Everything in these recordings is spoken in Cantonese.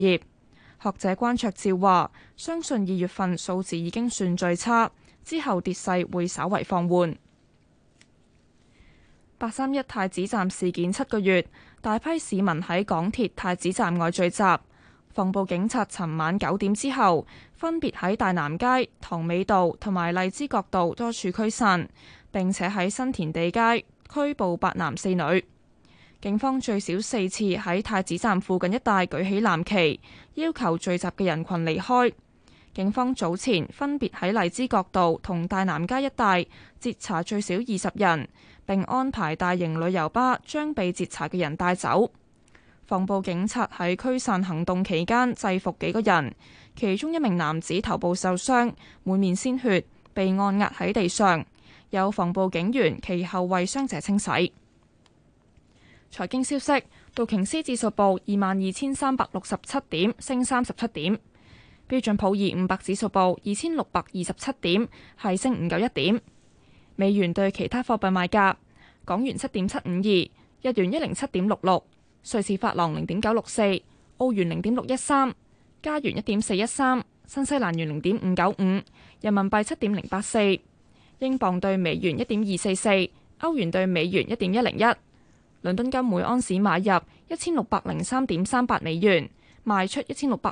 業。學者關焯照話，相信2月份數字已經算最差，之後跌勢會稍為放緩。831太子站事件7個月，大批市民喺港鐵太子站外聚集。防暴警察尋晚9點之後，分別喺大南街、塘尾道同埋荔枝角道多處驅散，並且喺新填地街拘捕8男4女。警方最少4次喺太子站附近一帶舉起藍旗，要求聚集嘅人群離開。警方早前分別喺荔枝角道同大南街一帶截查最少20人，並安排大型旅遊巴將被截查嘅人帶走。防暴警察喺驅散行動期間制服幾個人，其中一名男子頭部受傷，滿面鮮血，被按壓喺地上。有防暴警員其後為傷者清洗。財經消息，道瓊斯指數報22,367點，升37點。標準普爾500指數報2,627點，係升591點。美元對其他貨幣賣價：港元7.752，日元107.66，瑞士法郎0.964，澳元0.613，加元1.413，新西蘭元0.595，人民幣7.084，英鎊對美元1.244，歐元對美元1.101。倫敦金每安士買入1603.38美元，賣出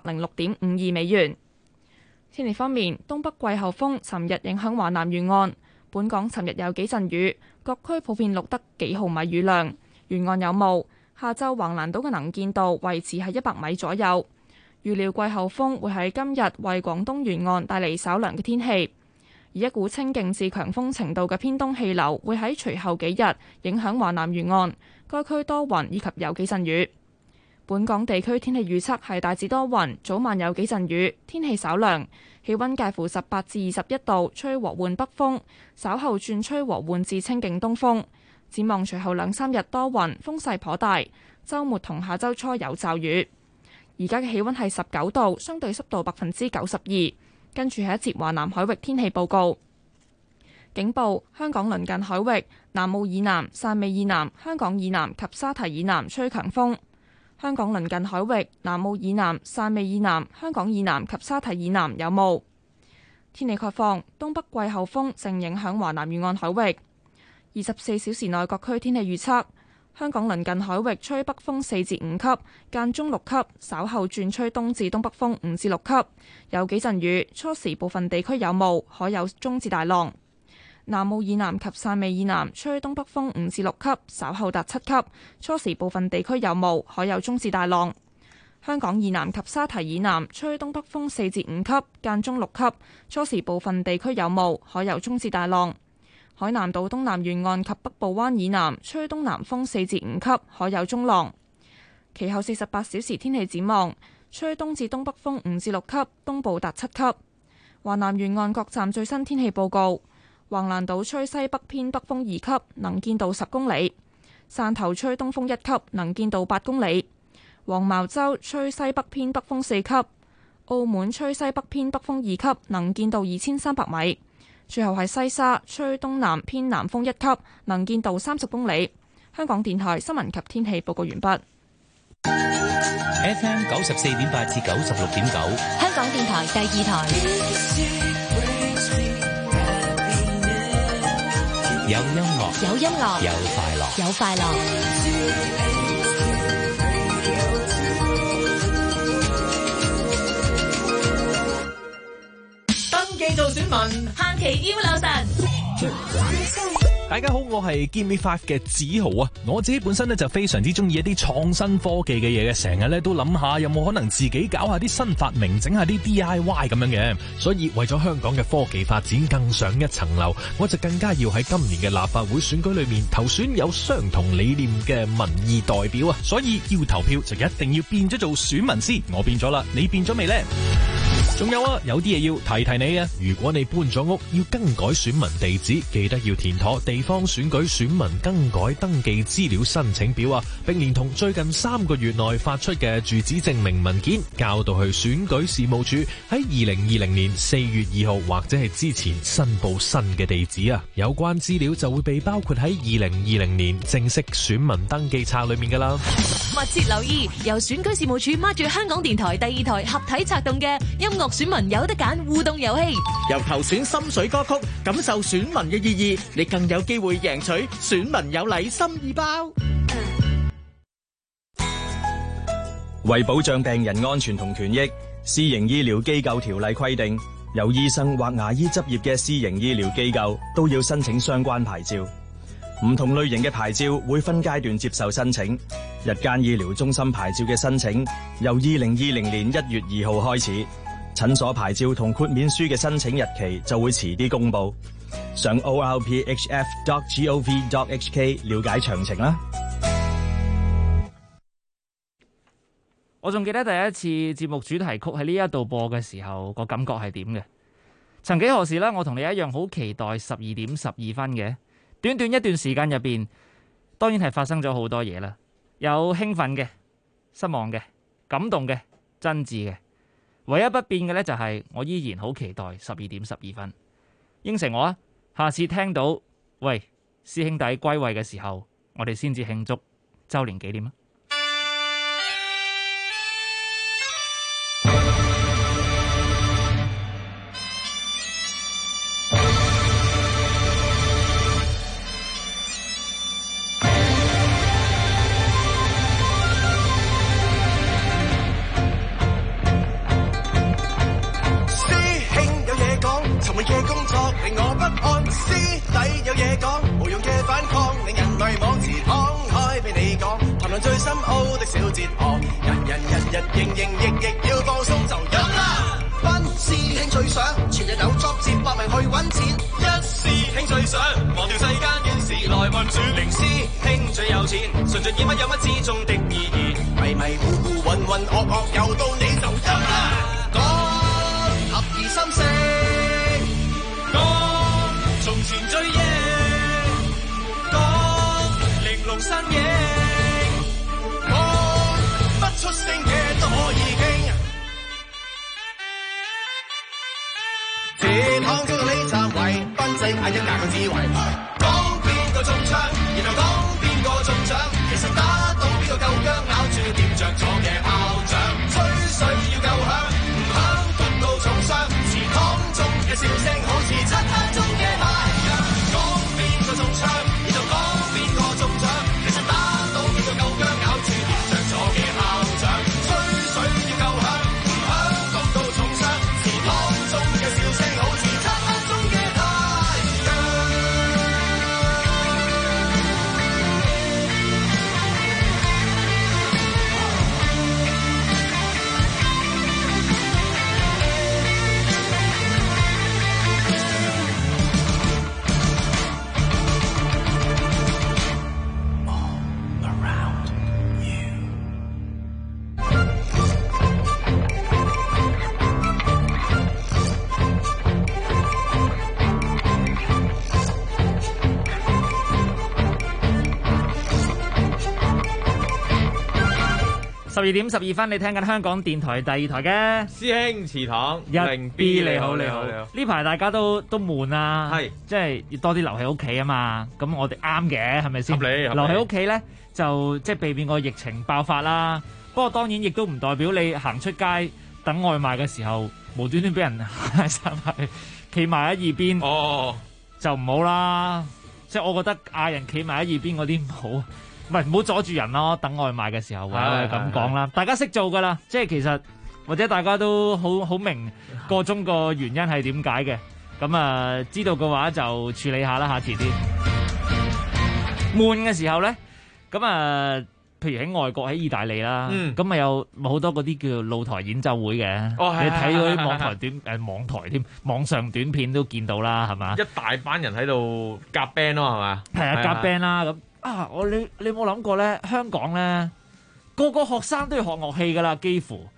1606.52美元。天氣方面，東北季候風尋日影響華南沿岸，本港尋日有幾陣雨，各區普遍錄得幾毫米雨量，沿岸有霧。下晝橫瀾島嘅能見度維持喺100米左右。預料季候風會喺今日為廣東沿岸帶嚟稍涼嘅天氣，而一股清勁至強風程度嘅偏東氣流會喺隨後幾日影響華南沿岸，該區多雲以及有幾陣雨。本港地區天氣預測係大致多雲，早晚有幾陣雨，天氣稍涼，氣溫介乎18至21度，吹和緩北風，稍後轉吹和緩至清勁東風。展望隨後2-3日多雲，風勢頗大，週末同下週初有驟雨。而家嘅氣溫係19度，相對濕度92%。跟住係一節華南海域天氣報告。警報：香港鄰近海域、南澳以南、汕尾以南、香港以南及沙堤以南吹強風。香港鄰近海域、南澳以南、汕尾以南、香港以南及沙堤以南有霧。天氣概況：東北季候風正影響華南沿岸海域。24小時內各區天氣預測：香港鄰近海域吹北風4至5級，間中6級，稍後轉吹東至東北風5至6級，有幾陣雨，初時部分地區有霧，海有中至大浪。南澳以南及汕尾以南吹東北風5至6級，稍後達7級，初時部分地區有霧，海有中至大浪。香港以南及沙堤以南吹東北風4至5級，間中6級，初時部分地區有霧，海有中至大浪。海南島東南沿岸及北部灣以南吹東南風4至5級，海有中浪。其後48小時天氣展望，吹東至東北風5至6級，東部達7級。華南沿岸各站最新天氣報告：橫瀾島吹西北偏北風2級，能見度10公里；汕頭吹東風1級，能見度8公里；黃茅洲吹西北偏北風4級；澳門吹西北偏北風2級，能見度2300米。最後係西沙吹東南偏南風1級，能見度30公里。香港電台新聞及天氣報告完畢。 FM 94.8至96.9， 香港電台第2台。 有音樂， 有音樂， 有快樂， 有快樂。 登記做選民， 限期要留神。 大家好，我係 Gimme5 嘅梓豪啊！我自己本身咧就非常之中意一啲創新科技嘅嘢嘅，成日咧都諗下有冇可能自己搞下啲新發明，整下啲 DIY 咁樣嘅。所以為咗香港嘅科技發展更上一層樓，我就更加要喺今年嘅立法會選舉裏面投選有相同理念嘅民意代表啊！所以要投票就一定要變咗做選民先。我變咗啦，你變咗未呢？ 仲有啊，有啲嘢要提提你啊！如果你搬咗屋，要更改選民地址，記得要填妥地方選舉選民更改登記資料申請表啊，並連同最近3個月內發出嘅住址證明文件，交到去選舉事務處喺2020年4月2號或者係之前申報新嘅地址啊。有關資料就會被包括喺2020年正式選民登記冊裏面噶啦。 密切留意由選舉事務處孖住香港電台第2台合體策動嘅音樂選民有得揀互動遊戲， 由投選心水歌曲，感受選民嘅意義，你更有機會贏取選民有禮心意包。 為保障病人安全同權益，私營醫療機構條例規定，由醫生或牙醫執業嘅私營醫療機構都要申請相關牌照。唔同類型嘅牌照會分階段接受申請。日間醫療中心牌照嘅申請由2020年1月2號開始，診所牌照同豁免書嘅申請日期就會遲啲公佈。上 orphf.gov.hk 了解詳情啦。 我仲記得第一次節目主題曲喺呢一度播嘅時候，個感覺係點嘅？曾幾何時呢，我同你一樣好期待12點12分嘅。短短一段時間入邊，當然係發生咗好多嘢啦，有興奮嘅、失望嘅、感動嘅、真摯嘅。唯一不變嘅呢，就係我依然好期待12點12分。應承我啊，下次聽到喂師兄弟歸位嘅時候，我哋先至慶祝週年紀念啊！ 最深奧的小哲學，人日營營役役要放鬆就飲啦！班師兄最想全日有 job 接搏命去揾錢，一師兄最想忘掉世間怨事來運轉，零師兄最有錢，純盡以乜有乜之中的意義，迷迷糊糊渾渾噩噩又到你就飲啦！講合宜心聲，講從前追憶，講玲瓏身影。出聲嘅都可以傾，這趟叫做你站位，賓仔嗌一架個智慧，講邊個中槍，然後講邊個中獎，其實打到邊個夠薑，咬住掂着咗嘅炮仗，吹水要夠響，唔響焗到重傷，祠堂中嘅笑聲好似漆黑中嘅太陽，講邊個中槍，然後講邊個中獎，其實打到邊個夠薑，咬住掂着咗嘅炮仗。 12點12分，你聽緊香港電台第2台嘅師兄祠堂 1 B 你好你好。呢排大家都悶啊， 係即係要多啲留喺屋企啊嘛。咁我哋啱嘅係咪先？ 合理留喺屋企咧就即係避免個疫情爆發啦。不過當然亦都唔代表你行出街等外賣嘅時候無端端俾人嗌晒埋企埋喺一邊，就唔好啦。即係我覺得嗌人企埋喺一邊嗰啲唔好。唔好阻住人咯，等外賣嘅時候，咁講啦。大家識做噶啦，即係其實或者大家都好明個中個原因係點解嘅。咁啊，知道嘅話就處理下啦，下遲啲。悶嘅時候咧，咁啊，譬如喺外國喺意大利啦，咁咪有好多嗰啲叫露台演奏會嘅。你睇嗰啲網上短片都見到啦，係嘛？ 一大班人喺度夾 band 咯，係嘛？ 係啊，夾 band 啦咁。你有冇諗過咧？香港咧個學生都要學樂器噶啦，幾乎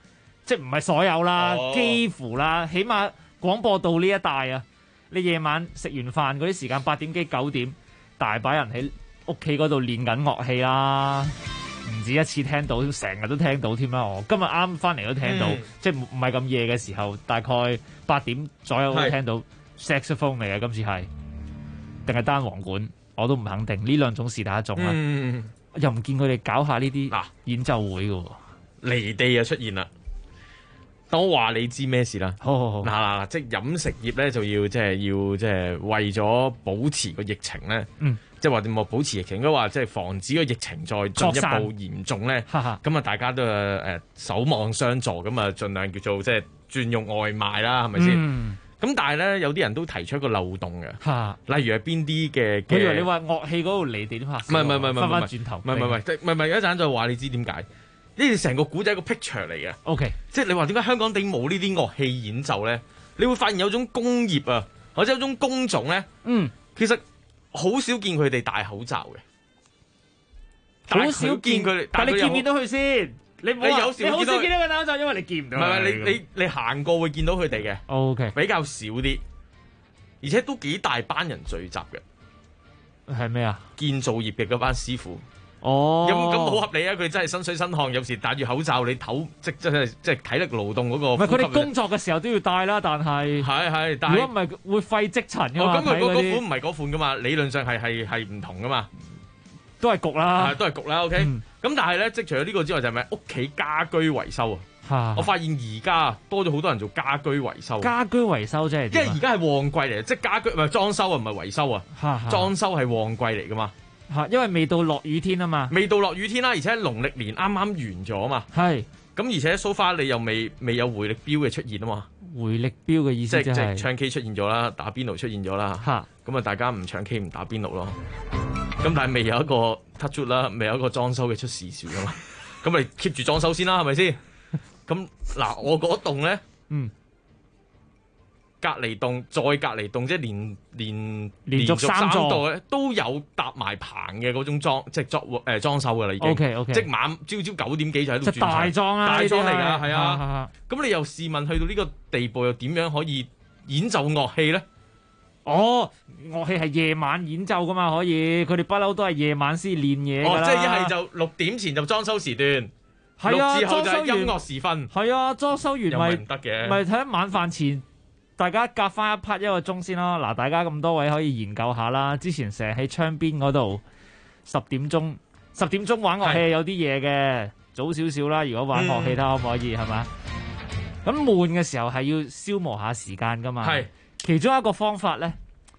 即係唔係所有啦，幾乎啦，起碼廣播道呢一帶啊，你夜晚食完飯嗰啲時間8點幾9點，大把人喺屋企嗰度練緊樂器啦，唔止一次聽到，成日都聽到添啦。我今日啱翻嚟都聽到，即係唔係咁夜嘅時候，大概8點左右都聽到 saxophone 嚟嘅，今次係定係單簧管，我都唔肯定。呢兩種是哪一種啊？又唔見佢哋搞下呢啲演奏會嘅喎， 離地就出現啦。等我話你知咩事啦？ 好， 嗱，即係飲食業咧就要即係為咗保持個疫情咧，即係話點保持疫情，應該話即係防止個疫情再進一步嚴重咧。咁啊，大家都守望相助，咁啊，盡量叫做即係轉用外賣啦，係咪先？咁但係咧，有啲人都提出一個漏洞嘅，例如係邊啲嘅？ 我以為你話樂器嗰度離地點拍？ 唔係， 翻轉頭， 唔係，一陣就話你知點解？呢啲成個古仔係個 picture 嚟嘅。 OK， 即係你話點解香港地冇呢啲樂器演奏咧？你會發現有種工業啊，或者有種工種咧，其實好少見佢哋戴口罩嘅， 好少見佢哋。但你見唔見到佢先？你有時好少見到佢戴口罩，因為你見唔到。 唔係你行過會見到佢哋嘅。 OK， 比較少啲，而且都幾大班人聚集嘅。 係咩啊？ 建造業嘅嗰班師傅。 咁好合理啊！佢真係身水身汗，有時戴住口罩，你唞即係體力勞動嗰個。 唔係佢哋工作嘅時候都要戴啦，但係係，但係如果唔係會肺積塵㗎嘛。 咁佢嗰款唔係嗰款㗎嘛，理論上係唔同㗎嘛， 都係焗啦， 都係焗啦。OK，咁但係咧，即係除咗呢個之外，就係咪屋企家居維修啊？我發現而家多咗好多人做家居維修。 家居維修即係點啊？ 因為而家係旺季嚟，即係家居唔係裝修啊，唔係維修啊，裝修係旺季嚟㗎嘛。 因為未到落雨天啊嘛， 未到落雨天啦，而且農曆年啱啱完咗啊嘛， 係咁而且 so far 你又未有回力鏢嘅出現啊嘛， 回力鏢嘅意思即係唱 K 出現咗啦，打邊爐出現咗啦，咁啊大家唔唱 K 唔打邊爐咯，咁但係未有一個 touch wood 啦，未有一個裝修嘅出事樹啊嘛，咁你 keep 住裝修先啦，係咪先？咁嗱我嗰棟咧，隔離棟再隔離棟，即係連續3座咧都有搭埋棚嘅嗰種裝修㗎啦，已經。 OK， 即晚朝9點幾就喺度轉。 即大裝啦， 大裝嚟㗎，係啊。咁你又試問去到呢個地步，又點樣可以演奏樂器咧？ 樂器係夜晚演奏㗎嘛，可以。佢哋不嬲都係夜晚先練嘢㗎啦。 即係一係就6點前就裝修時段，6之後就係音樂時分。 係啊，裝修完咪唔得嘅， 咪睇晚飯前。大家夾翻一 part 1個鐘先咯，嗱，大家咁多位可以研究下啦。之前成日喺窗邊嗰度10點鐘玩樂器有啲嘢嘅，早少少啦。如果玩樂器睇可唔可以係嘛？咁悶嘅時候係要消磨下時間噶嘛。係其中一個方法咧，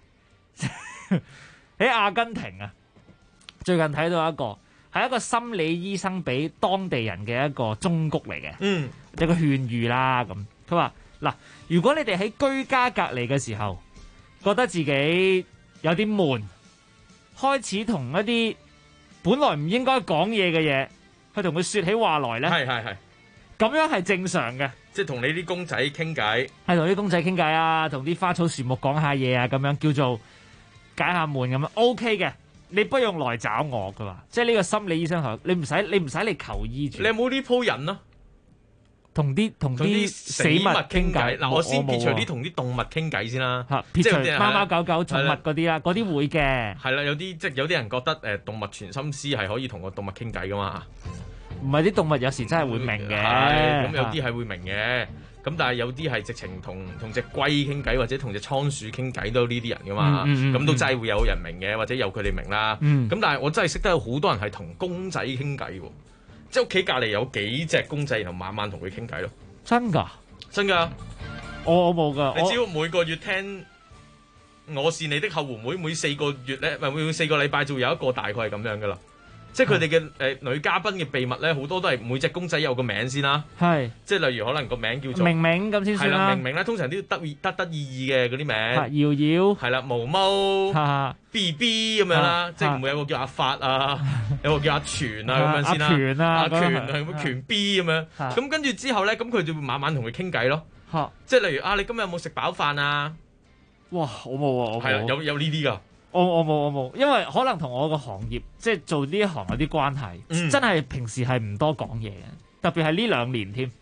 喺阿根廷啊，最近睇到係一個心理醫生俾當地人嘅一個忠告嚟嘅，一個勸喻啦咁。佢話。嗱，如果你哋喺居家隔離嘅時候，覺得自己有啲悶，開始同一啲本來唔應該講嘢嘅嘢，去同佢説起話來咧， 係， 咁樣係正常嘅， 即係同你啲公仔傾偈， 係同啲公仔傾偈啊，同啲花草樹木講下嘢啊，咁樣叫做解下悶咁樣 OK 嘅。你不用來找我㗎嘛，即係呢個心理醫生你唔使嚟求醫住。 你有冇呢鋪人啊？ 同啲死物傾偈嗱，我先撇除啲同啲動物傾偈先啦， 撇除貓貓狗狗寵物嗰啲啦，嗰啲會嘅。係啦，有啲人覺得動物傳心師係可以同個動物傾偈噶嘛。 唔係啲動物有時真係會明嘅， 咁有啲係會明嘅，咁但係有啲係直情同隻龜傾偈，或者同隻倉鼠傾偈都有呢啲人噶嘛。咁都真係會有人明嘅，或者有佢哋明啦。咁但係我真係識得有好多人係同公仔傾偈喎。即係屋企隔離有幾隻公仔，然後晚晚同佢傾偈咯。 真㗎？ 真㗎？ 我冇㗎。 你只要每個月聽我是你的後援會，每4個月咧，每4個禮拜就會有一個大概係咁樣㗎啦。即係佢哋嘅女嘉賓嘅秘密咧，好多都係每隻公仔有個名先啦。 係。即係例如可能個名叫做明明咁先算啦。 係啦，明明咧通常都要得意嘅嗰啲名。 瑤瑤。 係啦，毛毛。BB 咁樣啦，即係唔會有個叫阿發啊，有個叫阿全啊咁樣先啦。阿權啊，阿權係咪權 B 咁樣？咁跟住之後咧，咁佢就會晚晚同佢傾偈咯。即係例如你今日有冇食飽飯啊？ 哇，我冇啊， 係啦，有呢啲㗎。 我冇，因為可能同我個行業即係做呢一行有啲關係，真係平時係唔多講嘢嘅，特別係呢2年添，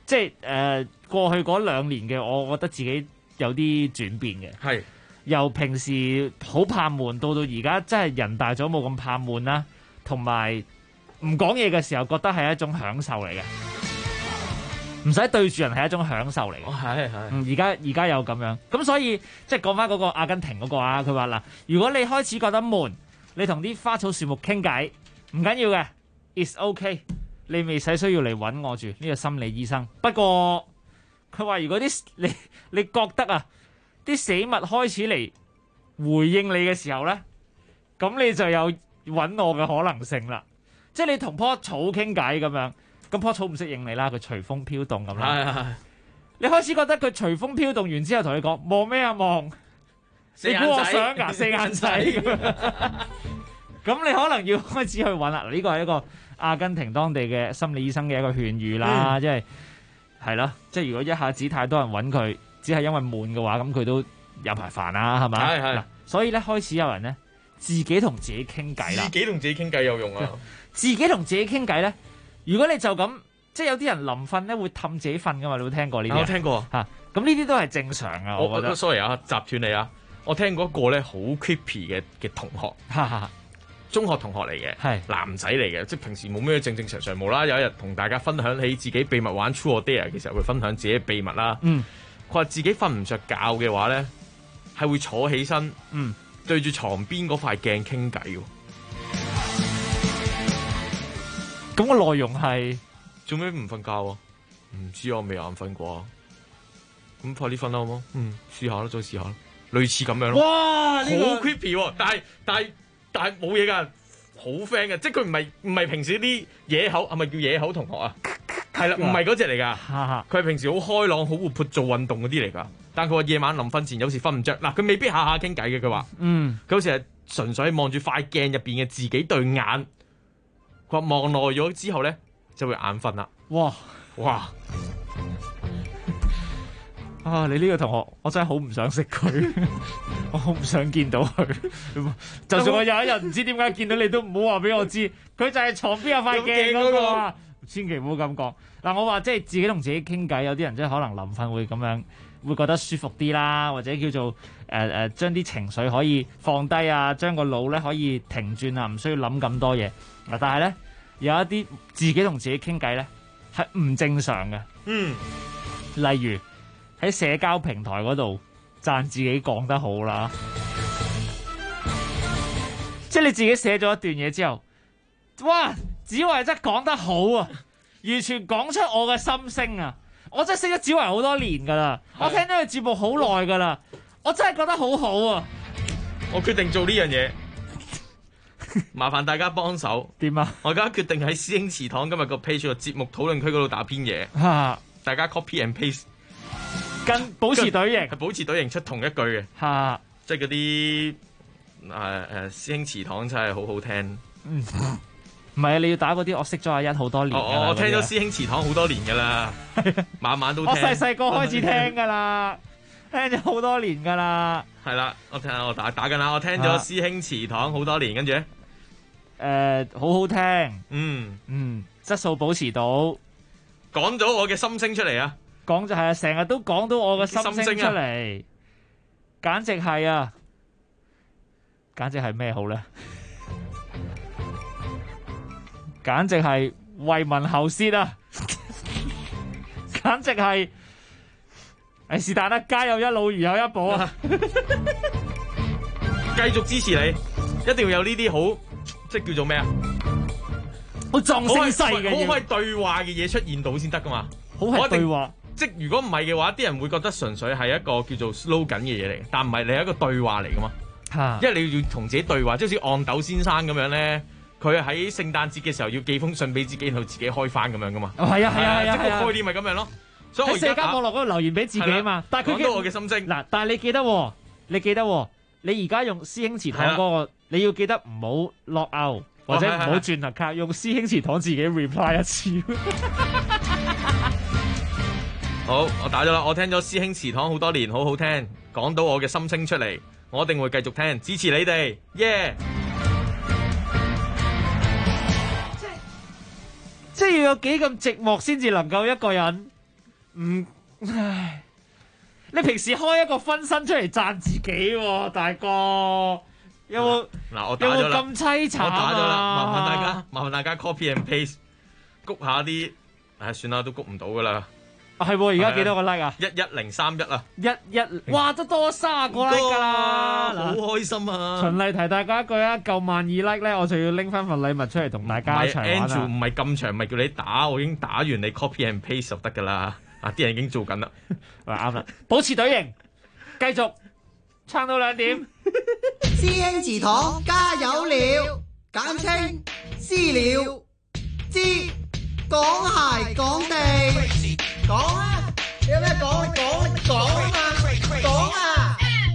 即係過去嗰2年嘅，我覺得自己有啲轉變嘅。 係由平時好怕悶，到而家真係人大咗冇咁怕悶啦，同埋唔講嘢嘅時候覺得係一種享受嚟嘅，唔使對住人係一種享受嚟嘅。而家有咁樣，咁所以即係講翻嗰個阿根廷嗰個啊，佢話嗱，如果你開始覺得悶，你同啲花草樹木傾偈唔緊要嘅 ，it's okay， 你未使需要嚟揾我住呢個心理醫生。不過佢話如果你覺得啊，啲死物開始嚟回應你嘅時候咧，咁你就有揾我嘅可能性啦。即係你同棵草傾偈咁樣，咁棵草唔適應你啦，佢隨風飄動咁啦。你開始覺得佢隨風飄動完之後，同你講望咩啊望？你估我想㗎四眼仔咁樣？咁你可能要開始去揾啦。呢個係一個阿根廷當地嘅心理醫生嘅一個勸喻啦，即係係咯，即係如果一下子太多人揾佢，只係因為悶嘅話，咁佢都有排煩啦，係咪？係。所以咧，開始有人咧自己同自己傾偈啦。 自己同自己傾偈有用啊！ 自己同自己傾偈咧，如果你就咁，即係有啲人臨瞓咧會氹自己瞓噶嘛？你有冇聽過呢啲？ 我聽過嚇，咁呢啲都係正常啊！我覺得。 sorry 啊，雜斷你啊！我聽過一個咧好 creepy 嘅同學，中學同學嚟嘅，係男仔嚟嘅，即係平時冇咩正常無啦，有一日同大家分享起自己秘密玩 True or Dare 嘅時候，佢分享自己嘅秘密啦。佢話自己瞓唔着覺嘅話咧，係會坐起身，對住床邊嗰塊鏡傾偈喎。 咁個內容係做咩唔瞓覺啊？唔知我未眼瞓過。咁快啲瞓啦好冇？試下啦，再試下啦，類似咁樣咯。 哇！ 好 creepy 喎，但係冇嘢㗎，好 friend 嘅，即係佢唔係平時啲野口，係咪叫野口同學啊？係啦，唔係嗰隻嚟㗎。佢係平時好開朗、好活潑、做運動嗰啲嚟㗎。但佢話夜晚臨瞓前有時瞓唔着，嗱佢未必下下傾偈嘅。佢話，佢有時係純粹望住塊鏡入邊嘅自己對眼。佢話望耐咗之後咧，就會眼瞓啦。哇！ 啊！你呢個同學，我真係好唔想識佢，我好唔想見到佢。就算我有一日唔知點解見到你，都唔好話俾我知，佢就係床邊有塊鏡嗰個啊！千祈唔好咁講。嗱，我話即係自己同自己傾偈，有啲人即係可能臨瞓會咁樣，會覺得舒服啲啦，或者叫做將啲情緒可以放低啊，將個腦咧可以停轉啊，唔需要諗咁多嘢。嗱，但係咧有一啲自己同自己傾偈咧係唔正常嘅。例如喺社交平台嗰度讚自己講得好啦，即係你自己寫咗一段嘢之後，哇！子維真係講得好啊，完全講出我嘅心聲啊！我真係識咗子維好多年噶啦，我聽咗佢節目好耐噶啦，我真係覺得好好啊！ 我決定做呢樣嘢，麻煩大家幫手。 點啊？ 我而家決定喺師兄祠堂今日個 page 個節目討論區嗰度打篇嘢，大家 copy and paste。 跟保持隊形， 係保持隊形出同一句嘅，即係嗰啲師兄祠堂真係好好聽。 唔係啊，你要打嗰啲我識咗阿一好多年。 我聽咗師兄祠堂好多年㗎啦，晚晚都聽。 我細個開始聽㗎啦，聽咗好多年㗎啦。 係啦，我聽下我打緊啦，我聽咗師兄祠堂好多年，跟住咧好好聽，質素保持到， 講咗我嘅心聲出嚟啊！ 講就係啊，成日都講到我嘅心聲出嚟，簡直係啊，簡直係咩好咧？簡直係為民喉舌啊！簡直係，是但啦，家有一老如有一寶啊！ 繼續支持你，一定要有呢啲好，即係叫做咩啊？ 好壯聲勢嘅嘢， 好可以對話嘅嘢出現到先得噶嘛？ 好係對話。 即如果唔係嘅話，啲人會覺得純粹係一個叫做 slogan 嘅嘢嚟，但唔係你係一個對話嚟噶嘛？因為你要同自己對話，即係好似憨豆先生咁樣咧，佢喺聖誕節嘅時候要寄封信俾自己，然後自己開翻咁樣噶嘛？ 係啊， 即係個概念咪咁樣咯。所以我喺社交網絡嗰度留言俾自己啊嘛。但係佢講到我嘅心聲嗱，但係你記得，你而家用師兄祠堂嗰個，你要記得唔好落 out 或者唔好轉頭卡，用師兄祠堂自己 reply 一次。 好，我打咗啦，我聽咗師兄祠堂好多年，好好聽，講到我嘅心聲出嚟，我一定會繼續聽，支持你哋，耶！ 即係要有幾咁寂寞先至能夠一個人唉，你平時開一個分身出嚟讚自己喎，大哥，有冇嗱我打咗啦， 有冇咁凄慘啊？ 我打咗啦，麻煩大家 copy and paste， 谷下啲，算啦，都谷唔到噶啦。 係喎，而家幾多個 like 啊 ？11031啊 ！11，哇，都多30個 like 㗎啦！ 好開心啊！ 循例提大家一句啊，夠12000 like 咧，我就要拎翻份禮物出嚟同大家一齊玩啊 Andrew 唔係咁長，唔係叫你打，我已經打完你 copy and paste 就得㗎啦。啲人已經做緊啦。 啱啦，保持隊形，繼續撐到2點。 師兄祠堂加油了，簡稱私了之講鞋講地。講啊！你有咩講？你講啊嘛！講啊！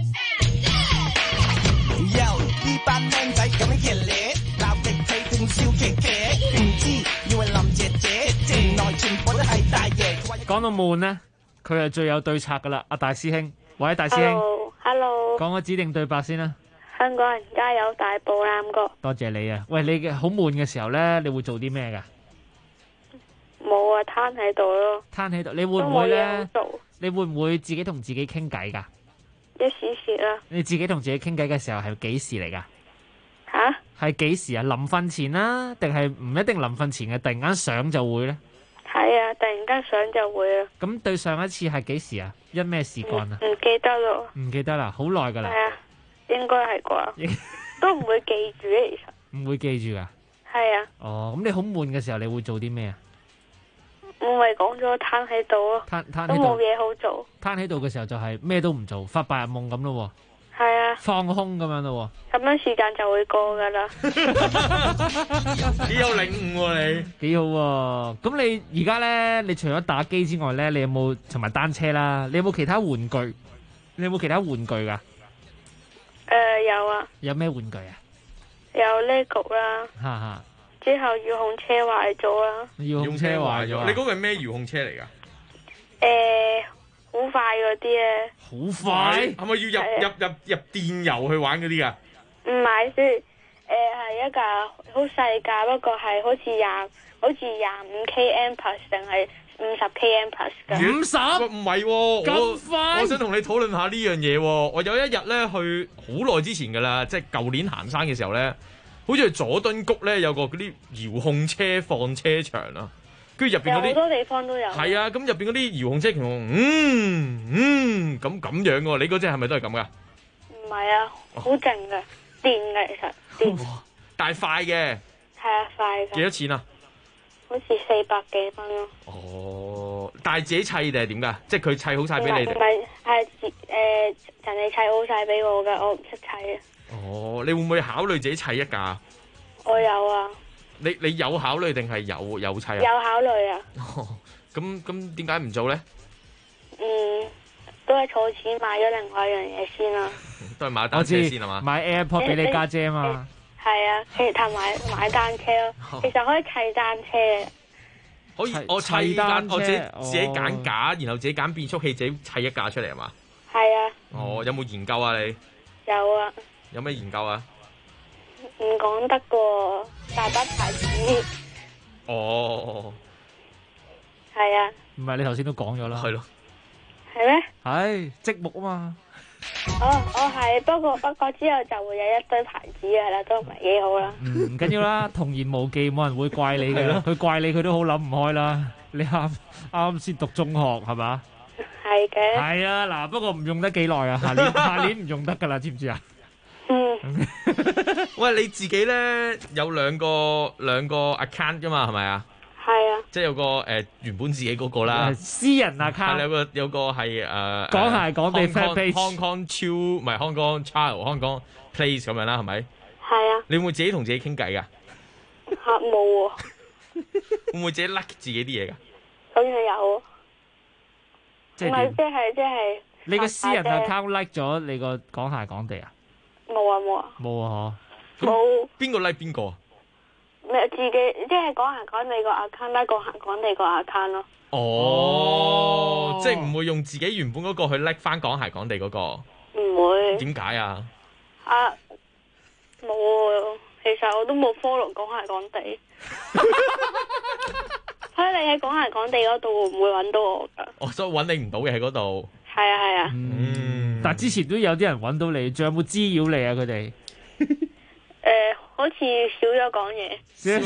呢班僆仔咁樣熱烈，鬧極睇正笑騎騎，唔知以為林姐姐，原來全部都係大爺。 講到悶咧，佢係最有對策噶啦，阿大師兄，喂，大師兄 ，Hello， 講個指定對白先啦。 香港人加油，大步攬過。 多謝你啊！喂，你嘅好悶嘅時候咧，你會做啲咩噶？ 冇啊，攤喺度咯。 攤喺度，你會唔會咧？你會唔會自己同自己傾偈噶？ 一時時啦。 你自己同自己傾偈嘅時候係幾時嚟噶？ 吓？ 係幾時啊？臨瞓前啦，定係唔一定臨瞓前嘅？突然間想就會咧？ 係啊，突然間想就會啊。 咁對上一次係幾時啊？因咩事幹啊？ 唔記得咯。 唔記得啦，好耐噶啦。 係啊，應該係啩？都唔會記住嘅，其實。 唔會記住噶？ 係啊。 哦，咁你好悶嘅時候，你會做啲咩啊？ 我咪講咗攤喺度咯，都冇嘢好做。 攤喺度嘅時候就係咩都唔做，發白日夢咁咯。 係啊， 放空咁樣咯。 咁樣時間就會過噶啦。 幾有領悟喎你， 幾好喎。咁你而家咧，你除咗打機之外咧，你有冇同埋單車啦？你有冇其他玩具？你有冇其他玩具噶？ 有啊。 有咩玩具啊？ 有 LEGO 啦。 哈哈。 之後遙控車壞咗啦， 遙控車壞咗， 你嗰個係咩遙控車嚟噶？ 好快嗰啲咧。 好快？係咪要入電油去玩嗰啲噶？ 唔係，係一架好細架，不過係好似25 km plus 定係50 km plus 噶。 50？ 唔係喎， 咁快？ 我想同你討論下呢樣嘢喎。我有一日咧去好耐之前噶啦，即係舊年行山嘅時候咧。好似係佐敦谷咧有個嗰啲遙控車放車場啊，跟住入邊嗰啲好多地方都有。 係啊，咁入邊嗰啲遙控車其實咁樣喎，你嗰隻係咪都係咁噶？ 唔係啊，好靜嘅，電嘅其實電。 但係快嘅。 係啊，快嘅。 幾多錢啊？ 好似400幾蚊咯。 哦，但係自己砌定係點㗎？即係佢砌好晒俾你哋？ 唔係，係人哋砌好晒俾我㗎，我唔識砌啊。 哦，你會唔會考慮自己砌一架？ 我有啊。 你有考慮定係有砌啊？ 有考慮啊。 咁點解唔做咧？ 都係儲錢買咗另外一樣嘢先啦。 都係買單車先係嘛？ 買 AirPod 俾你家姐啊嘛。 係啊，其實買單車咯。其實可以砌單車嘅。 可以，我砌單，我自己揀架，然後自己揀變速器，自己砌一架出嚟係嘛？ 係啊。 哦，有冇研究啊你？ 有啊。 有咩研究啊？ 唔講得喎，大把牌子。 哦。 係啊。 唔係你頭先都講咗啦。 係咯。 係咩？ 係積木啊嘛。 係，不過之後就會有一堆牌子㗎啦，都唔係幾好啦。 唔緊要啦，童言無忌，冇人會怪你嘅。佢怪你，佢都好諗唔開啦。你啱先讀中學係嘛？ 係嘅。 係啊，嗱，不過唔用得幾耐啊，下年唔用得噶啦，知唔知啊？ 喂，你自己咧有兩個 account 噶嘛，係咪啊？ 係啊。 即係有個原本自己嗰個啦， 私人 account。 有個係講係講俾 fan page Hong Kong Chill，唔係 Hong Kong Child，Hong Kong Place 咁樣啦，係咪？ 係啊。 你會唔會自己同自己傾偈噶？ 冇喎。 會唔會自己 like 自己啲嘢噶？ 好似有。 即係點？即係。 你個私人 account like 咗你個講鞋講地啊？ 冇啊。 冇啊嗬。冇。 邊個 like 邊個啊？ 自己即係講行講地個 account 啦，講行講地個 account 咯。 哦，即係唔會用自己原本嗰個去拎翻講鞋講地嗰個。 唔會。 點解啊？ 冇喎，其實我都冇 follow 講鞋講地。 所以你喺講下講地嗰度會唔會揾到我㗎？ 我所以揾你唔到嘅喺嗰度。 係啊係啊。 但係之前都有啲人揾到你，仲有冇滋擾你啊？佢哋好似少咗講嘢。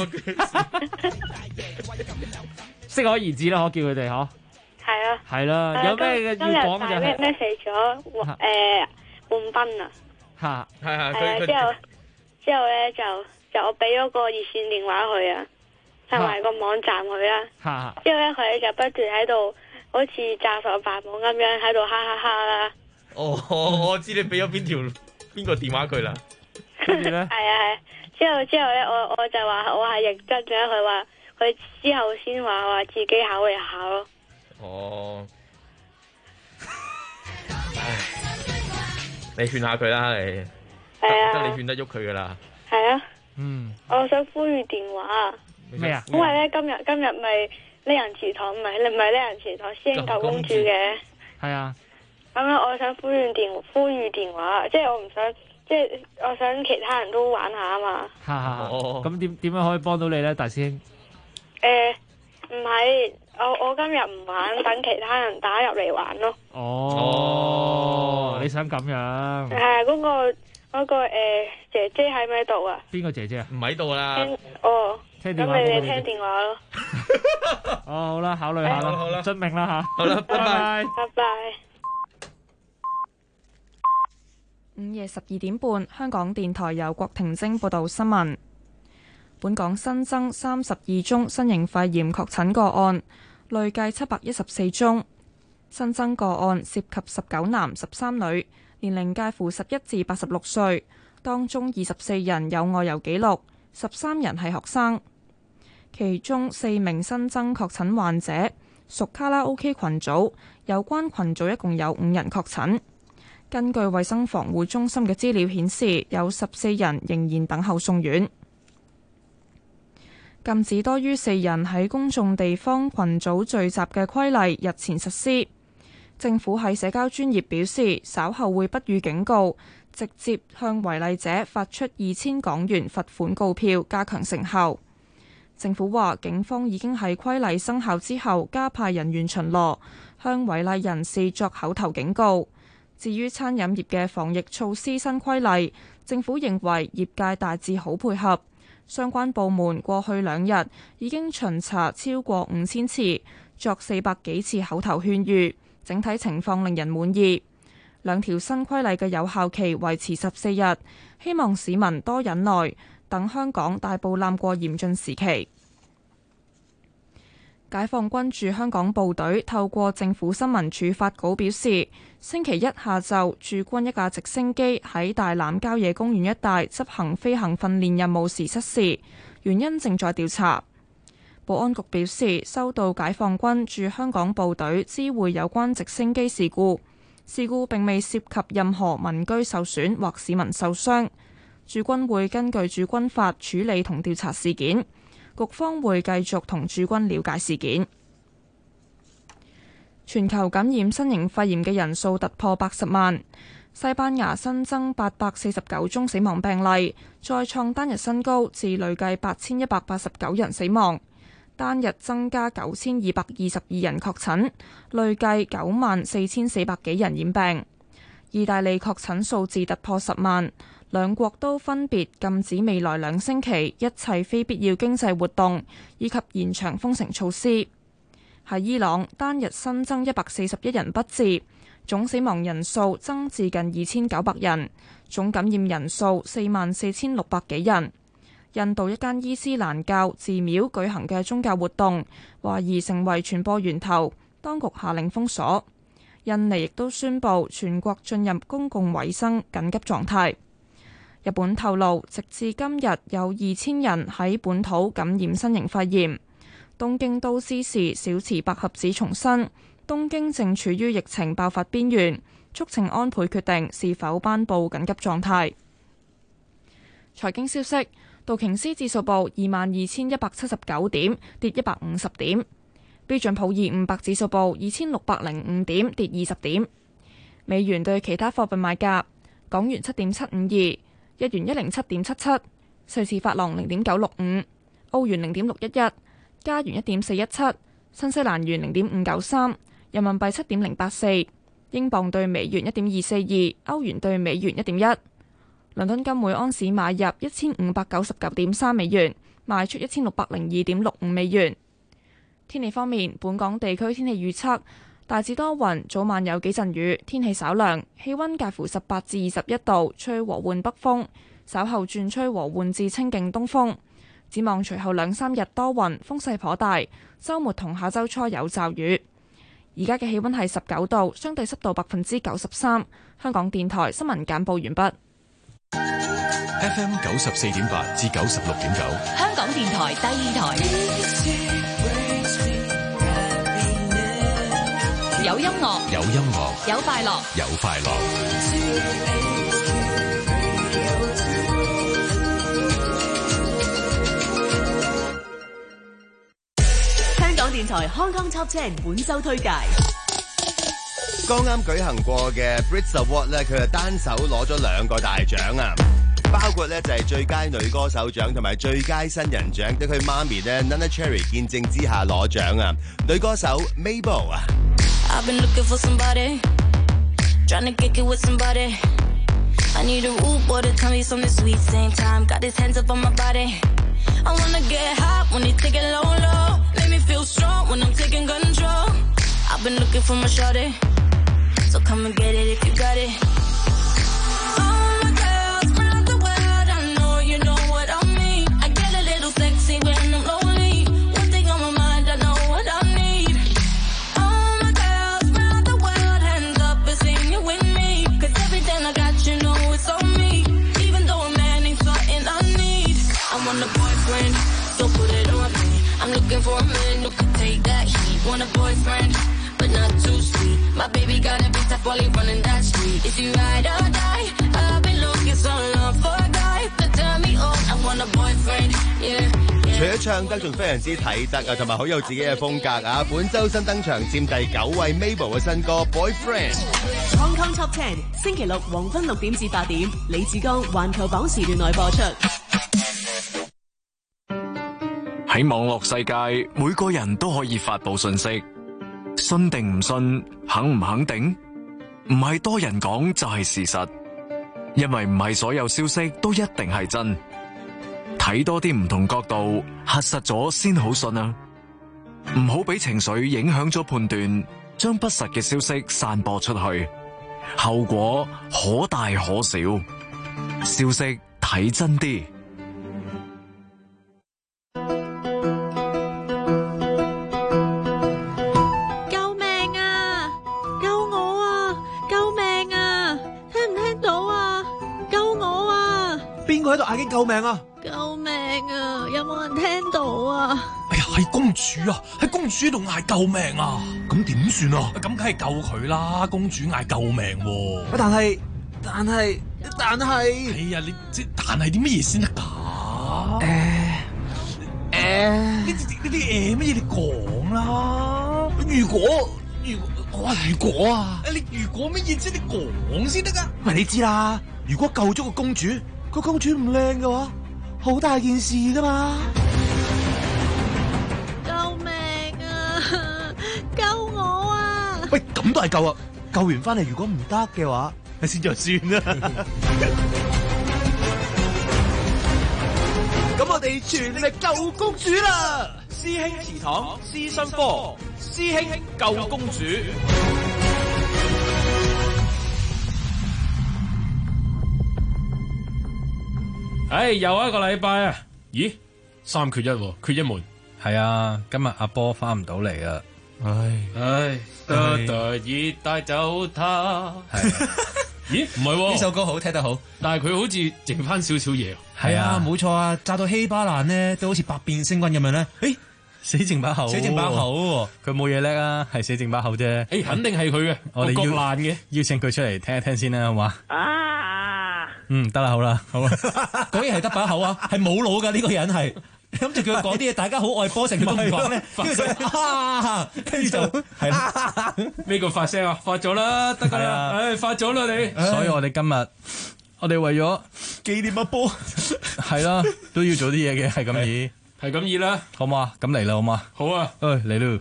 適可而止啦，可叫佢哋嗬。係啊。 係啦，有咩要講嘅就係咩死咗換賓啊。 嚇係之後咧就我俾咗個熱線電話佢啊，同埋個網站佢啦。之後咧佢就不斷喺度好似詐傻扮懵咁樣喺度哈哈哈啦。 我知你俾咗邊個電話佢啦。 跟住咧。 係啊係。之後咧我就話我係認真嘅，佢話佢之後先話自己考慮下咯。 哦。你勸下佢啦，你。係啊。得你勸得喐佢噶啦。 係啊。我想呼籲電話。 咩啊？ 因為咧今日咪呢人祠堂，唔係呢人祠堂師兄救公主嘅。係啊。 咁樣我想呼籲電話，即係我唔想，即係我想其他人都玩下啊嘛。 咁點樣可以幫到你咧，大師兄？ 唔係，我今日唔玩，等其他人打入嚟玩咯。 你想咁樣？ 係嗰個姐姐喺咪度啊？ 邊個姐姐啊？ 唔喺度啦。 聽電話。 咁你聽電話咯。 好啦，考慮下啦。好啦，遵命啦吓。 好啦，拜拜。 拜拜。 午夜12點半，香港電台由郭婷晶報道新聞。本港新增32宗新型肺炎確診個案，累計714宗。新增個案涉及19男13女，年齡介乎11至86歲，當中24人有外遊記錄，13人係學生。其中4名新增確診患者屬卡拉 OK 群組，有關群組一共有5人確診。根據衛生防護中心嘅資料顯示，有14人仍然等候送院。禁止多於4人喺公眾地方群組聚集嘅規例日前實施。政府喺社交專頁表示，稍後會不予警告，直接向違例者發出2000港元罰款告票，加強成效。政府話，警方已經喺規例生效之後加派人員巡邏，向違例人士作口頭警告。至於餐飲業嘅防疫措施新規例，政府認為業界大致好配合。相關部門過去2日已經巡查超過5000次，作400幾次口頭勸喻，整體情況令人滿意。2條新規例嘅有效期維持14日，希望市民多忍耐，等香港大步攬過嚴峻時期。解放軍駐香港部隊透過政府新聞處發稿表示，星期一下晝駐軍一架直升機喺大欖郊野公園一帶執行飛行訓練任務時失事，原因正在調查。保安局表示，收到解放軍駐香港部隊知會有關直升機事故，事故並未涉及任何民居受損或市民受傷。駐軍會根據駐軍法處理同調查事件。局方會繼續同駐軍了解事件。全球感染新型肺炎嘅人數突破80萬，西班牙新增849宗死亡病例，再創單日新高，至累計8189人死亡。單日增加9222人確診，累計94400幾人染病。意大利確診數字突破10萬。兩國都分別禁止未來2星期一切非必要經濟活動，以及延長封城措施。喺伊朗，單日新增141人不治，總死亡人數增至近2900人，總感染人數44600幾人。印度一間伊斯蘭教寺廟舉行嘅宗教活動，懷疑成為傳播源頭，當局下令封鎖。印尼亦都宣布全國進入公共衛生緊急狀態。日本透露，直至今日有2000人喺本土感染新型肺炎。東京都知事小池百合子重申，東京正處於疫情爆發邊緣，促請安倍決定是否頒布緊急狀態。財經消息，道瓊斯指數報22,179點，跌150點；標準普爾500指數報2605點，跌20點。美元對其他貨幣賣價：港元7.752。日元107.77，瑞士法郎0.965，澳元0.611， 加元1.417，新西蘭元0.593，人民幣7.084，英鎊對美元1.242，歐元對美元1.1。倫敦金每安士買入1599.3美元，賣出1602.65美元。天氣方面，本港地區天氣預測大致多雲，早晚有幾陣雨，天氣稍涼，氣溫介乎18至21度，吹和緩北風，稍後轉吹和緩至清勁東風。展望隨後2-3日多雲，風勢頗大，週末同下週初有驟雨。而家嘅氣溫係19度，相對濕度93%。香港電台新聞簡報完畢。 FM 94.8至96.9， 香港電台第二台，有音樂， 有音樂， 有快樂， 有快樂。 香港電台 Hong Kong Top 10本周推介。 剛啱舉行過嘅 Brits Award 咧，佢係單手攞咗2個大獎啊！包括咧就係最佳女歌手獎同埋最佳新人獎，喺佢媽咪咧 Nana Cherry 見證之下攞獎啊！女歌手 Mabel 啊。 I've been looking for somebody, trying to kick it with somebody. I need a rude boy to tell me something sweet, same time got his hands up on my body. I wanna get hot when they take it low, low. Make me feel strong when I'm taking control. I've been looking for my shorty, so come and get it if you got it. All my girls around the world, I know you know what I mean. I get a little sexy when I'm lonely. One thing on my mind, I know what I need. All my girls around the world, hands up and sing it with me. 'Cause everything I got, you know it's on me. Even though a man ain't something I need. I want a boyfriend, so put it on me. I'm looking for a man who can take that heat. Want a boyfriend, but not too sweet. My baby got a big tough while he running that street. If you ride or die, I've been looking so long for a guy to turn me on. I want a boyfriend, yeah. 除咗唱得，仲非常之睇得啊，同埋好有自己嘅風格啊！本周新登場佔第9位 Mabel 嘅新歌 Boyfriend。 Hong Kong Top 10星期六黃昏6點至8點，李志剛環球榜時段內播出。 喺網絡世界，每個人都可以發佈信息，信定唔信，肯唔肯定，唔係多人講就係事實，因為唔係所有消息都一定係真。睇多啲唔同角度，核實咗先好信啊！唔好俾情緒影響咗判斷，將不實嘅消息散播出去，後果可大可小。消息睇真啲。 喺度嗌緊救命啊！ 救命啊！有冇人聽到啊？ 哎呀，係公主啊！係公主喺度嗌救命啊！ 咁點算啊？ 咁梗係救佢啦！公主嗌救命喎！ 但係，哎呀，你即但係啲乜嘢先得㗎？呢啲乜嘢你講啦！如果啊！你如果乜嘢啫？你講先得㗎！ 喂，你知啦，如果救咗個公主。個公主唔靚嘅話，好大件事噶嘛！ 救命啊！救我啊！ 喂，咁都係救啊！救完翻嚟，如果唔得嘅話，先就算啦。咁我哋全力救公主啦！ 師兄祠堂師生科，師兄救公主。 又一個禮拜啊！咦，3缺1，缺1門。 係啊，今日阿波翻唔到嚟啊！ 得意帶走他。咦，唔係喎， 呢首歌好聽得好， 但係佢好似剩翻少少嘢。 係啊，冇錯啊，炸到稀巴爛咧，都好似百變星君咁樣咧。 死剩把口，佢冇嘢叻啊，係死剩把口啫。 肯定係佢嘅， 我哋爛嘅， 邀請佢出嚟聽一聽先啦，好嘛？得啦，好啦， 果然係得把口啊，係冇腦噶呢個人係。諗住佢講啲嘢，大家好愛波成佢都唔講咧，跟住就係啦。 咩個發聲啊？發咗啦，得噶啦，發咗啦你。 所以我哋今日，我哋為咗紀念阿波， 係啦，都要做啲嘢嘅，係咁意。 係咁意啦， 好嘛？咁嚟啦，好嘛？ 好啊， 嚟咯。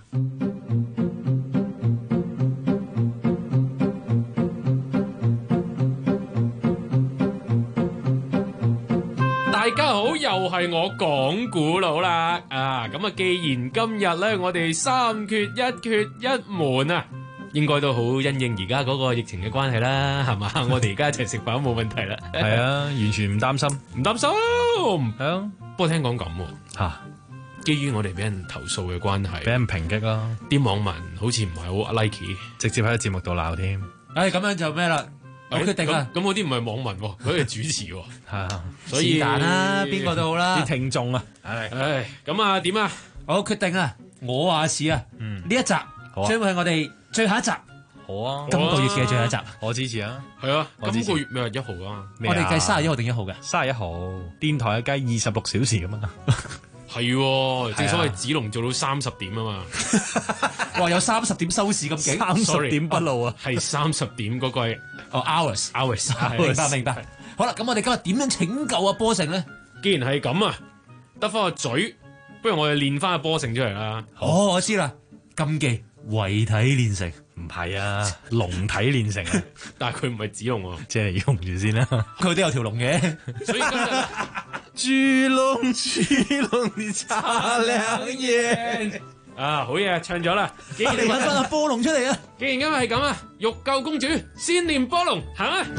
大家好，又係我講古佬啦。咁啊，既然今日咧我哋三缺一門啊，應該都好因應而家嗰個疫情嘅關係啦，係嘛？我哋而家一齊食飯都冇問題啦。 係啊，完全唔擔心， 唔擔心。 係啊， 不過聽講咁吓，基於我哋俾人投訴嘅關係， 俾人抨擊啦， 啲網民好似唔係好 like， 直接喺個節目度鬧添。 咁樣就咩啦？我決定啦。 咁嗰啲唔係網民，佢係主持。 係啊， 所以是但啦，邊個都好啦。 啲聽眾啊， 咁啊點啊？ 我決定啊，我話事啊。呢一集將會係我哋最後一集。 好啊， 今個月嘅最後一集， 我支持啊。 係啊，今個月咩1號啊？ 我哋計31號定1號嘅 ？31號，電台係計26小時噶嘛。 係，正所謂子龍做到30點啊嘛。 哇，有30點收視咁勁 ，30點不露啊， 係30點嗰個係 hours。明白。好啦，咁我哋今日點樣拯救阿波成咧？ 既然係咁啊，得翻個嘴，不如我哋練翻阿波成出嚟啦。 我知啦，禁忌遺體練成， 唔係啊，龍體練成啊。 但係佢唔係子龍喎， 即係用住先啦。 佢都有條龍嘅， 所以今日豬籠你擦亮眼。 好嘢，唱咗啦。 我哋揾翻阿波龍出嚟啊！ 既然今日係咁啊，玉救公主先練波龍，行啊！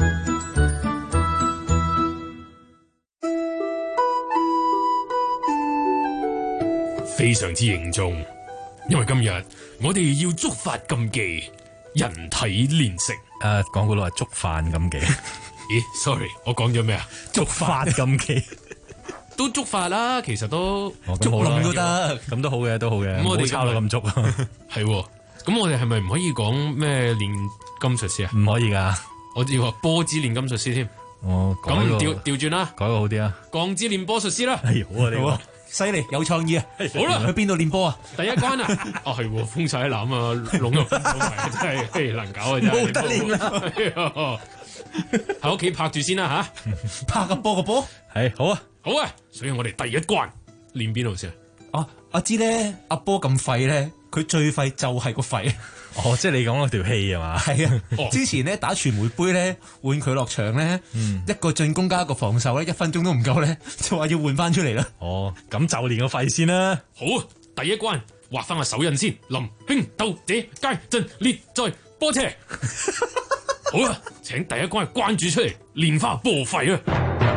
非常之凝重，因為今日我哋要觸發禁忌，人體煉成。 講古佬話觸犯禁忌。 咦 ，sorry， 我講咗咩啊？ 觸發禁忌都觸發啦，其實都捉龍都得，咁都好嘅，都好嘅。 咁我哋抄到咁足， 係咁我哋係咪唔可以講咩煉金術師啊？ 唔可以噶， 我要話波子煉金術師添。咁調轉啦， 改個好啲啊！ 鋼之練波術師啦。 好啊，呢個犀利，有創意啊！ 好啦， 去邊度練波啊？ 第一關啊！係封晒啲籃啊，籠又封埋，真係難搞啊！真係冇得練啦。 喺屋企拍住先啦吓， 拍個波， 係好啊， 好啊！所以我哋第一關練邊度先啊？我知咧，阿波咁廢咧，佢最廢就係個肺。 即係你講嗰條氣係嘛？ 係啊，之前咧打傳媒杯咧，換佢落場咧，一個進攻加一個防守咧，1分鐘都唔夠咧，就話要換翻出嚟啦。 咁就練個肺先啦。 好，第一關畫翻個手印先，臨兵鬥者皆陣列在波車。好啦，請第一關關主出嚟練翻波肺啊！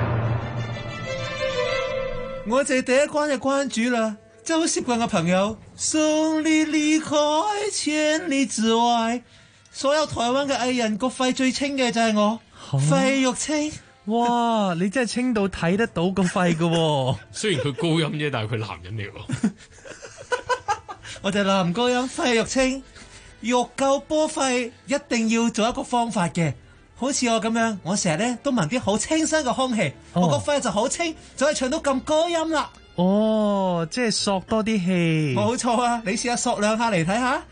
我就係第一關嘅關主啦。周攝棍嘅朋友，送你離開千里之外。所有台灣嘅藝人個肺最清嘅就係我，肺肉清。 哇，你真係清到睇得到個肺噶。 雖然佢高音啫，但係佢男人嚟喎。 我哋男高音，肺肉清，欲救波肺，一定要做一個方法嘅。好似我咁樣，我成日咧都聞啲好清新嘅空氣，我個肺就好清，就可以唱到咁高音啦。 即係索多啲氣。 冇錯啊，你試下索2下嚟睇下。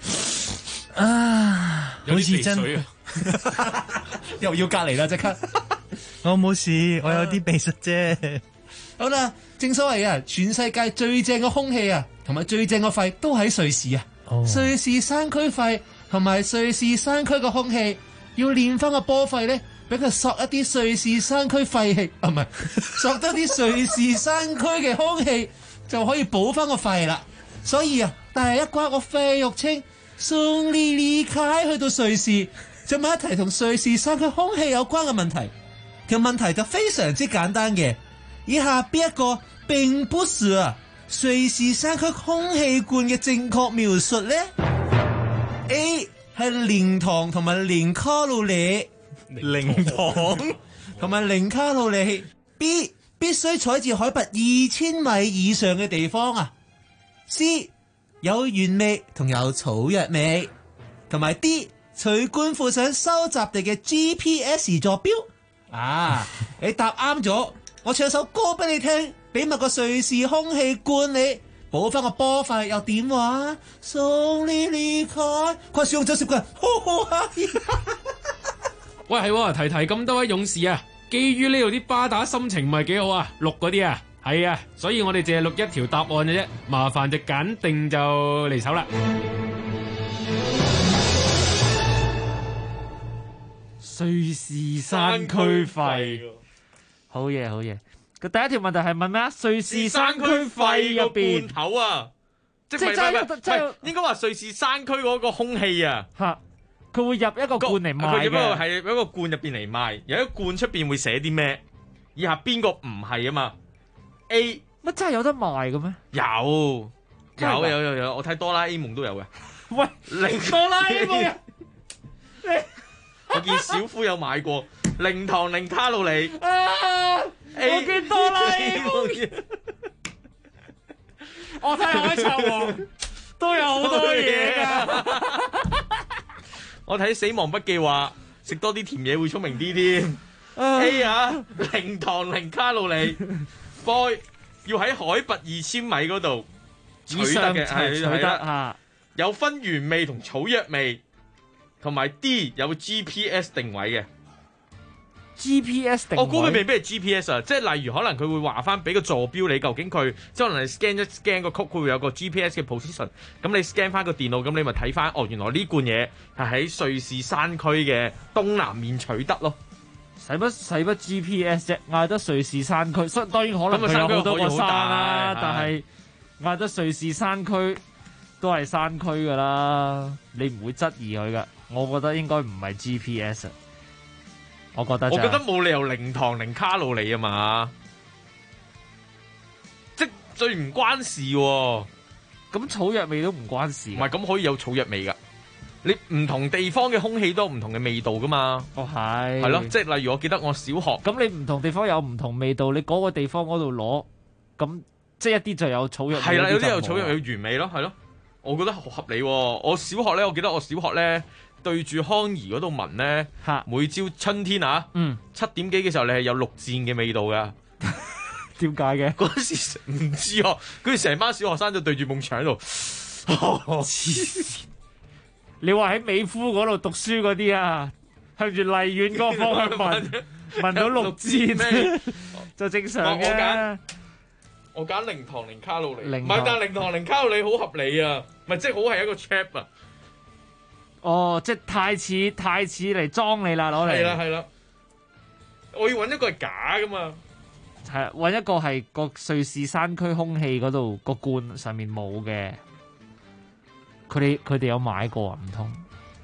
好似真又要隔離啦，即刻。 我冇事，我有啲鼻塞啫。 好啦，正所謂啊，全世界最正嘅空氣啊，同埋最正嘅肺都喺瑞士啊。瑞士山區肺同埋瑞士山區嘅空氣，要練翻個波肺咧，俾佢索一啲瑞士山區肺氣，唔係索多啲瑞士山區嘅空氣，就可以補翻個肺啦。所以啊，第一關我肺肉清，送你離開去到瑞士，就問一題同瑞士山區空氣有關嘅問題。條問題就非常之簡單嘅，以下邊一個並不是瑞士山區空氣罐嘅正確描述呢？ A 係零糖同埋零卡路里， 零糖同埋零卡路里。B 必須採自海拔2000米以上嘅地方啊。C 有原味同有草藥味，同埋 D 取罐附上收集地嘅 GPS 坐標。你答啱咗，我唱首歌俾你聽，俾埋個瑞士空氣罐你，補翻個波肺又點話？送你離開，快使用周攝棍。 喂，係提咁多位勇士啊，基於呢度啲巴打心情唔係幾好啊，錄嗰啲啊， 係啊，所以我哋淨係錄一條答案嘅啫，麻煩就揀定就嚟手啦。 瑞士山區肺，好嘢好嘢。個第一條問題係問咩啊？瑞士山區肺入邊罐頭啊，即係應該話瑞士山區嗰個空氣啊， 佢會入一個罐嚟賣嘅， 佢係一個罐入邊嚟賣，有一罐出邊會寫啲咩？以下邊個唔係啊嘛 ？A 乜真係有得賣嘅咩？ 有，我睇哆啦 A 夢都有嘅。 喂，哆啦 A 夢啊！ 我見小夫有買過零糖零卡路里。 我見哆啦 A 夢，我睇海賊王都有好多嘢啊！ 我睇死亡筆記話食多啲甜嘢會聰明啲添。A 啊，零糖零卡路里。Boy 要喺海拔2000米嗰度取得嘅，係得嚇。有分原味同草藥味，同埋 D 有 GPS 定位嘅。 GPS 定位， 我估佢未必係 GPS 啊，即係例如可能佢會話翻俾個坐標你，究竟佢即係可能你 scan 一 scan 個曲，佢會有個 GPS 嘅 position， 咁你 scan 翻個電腦，咁你咪睇翻原來呢罐嘢係喺瑞士山區嘅東南面取得咯。 使乜 GPS 啫？嗌得瑞士山區，當然可能佢有好多個山啦，但係嗌得瑞士山區都係山區噶啦，你唔會質疑佢噶。我覺得應該唔係 GPS。我覺得冇理由零糖零卡路里啊嘛，即最唔關事喎。 咁草藥味都唔關事。 唔係，咁可以有草藥味噶。你唔同地方嘅空氣都有唔同嘅味道噶嘛。 係咯，即係例如我記得我小學。 咁你唔同地方有唔同味道，你嗰個地方嗰度攞，咁即係一啲就有草藥味。 係啦，有啲有草藥有原味咯，係咯。我覺得合理喎。我小學咧，我記得我小學咧。對住康怡嗰度聞咧，每朝春天啊，7點幾嘅時候你係有綠箭嘅味道噶。 點解嘅？ 嗰時唔知啊，佢哋成班小學生就對住埲牆喺度。 你話喺美孚嗰度讀書嗰啲啊，向住荔園嗰個方向聞到綠箭就正常嘅。 我揀零糖零卡路里，唔係，但係零糖零卡路里好合理啊，咪即係好係一個 trap 啊。 哦，即係太似嚟裝你啦，攞嚟。 係啦，我要揾一個係假噶嘛。 係揾一個係個瑞士山區空氣嗰度個罐上面冇嘅，佢哋有買過啊？唔通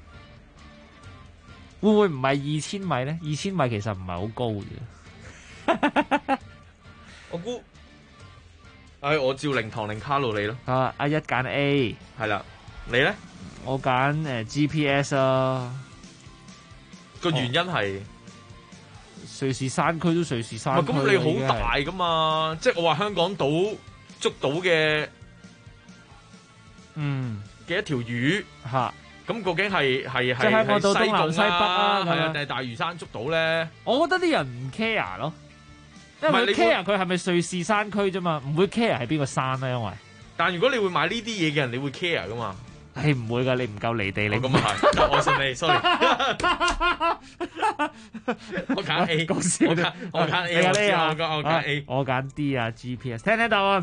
會唔會唔係2000米咧？2000米其實唔係好高嘅。 我估，我照零糖零卡路里咯。 阿一揀 A， 係啦，你咧？ 我揀GPS 啊， 個原因係瑞士山區都瑞士山區。 咁你好大噶嘛？即係我話香港島捉到嘅，嘅一條魚嚇。 咁究竟係即係香港島東南西北啊？ 係啊，定係大嶼山捉到咧？ 我覺得啲人唔 care 咯，因為佢 care 佢係咪瑞士山區啫嘛，唔會 care 係邊個山啦。因為， 但如果你會買呢啲嘢嘅人，你會 care 噶嘛？ 係唔會噶，你唔夠離地，你咁係，我信你 ，sorry。我揀 A， 我揀 A， 我揀 A， 我揀 D 啊 GPS。聽答案。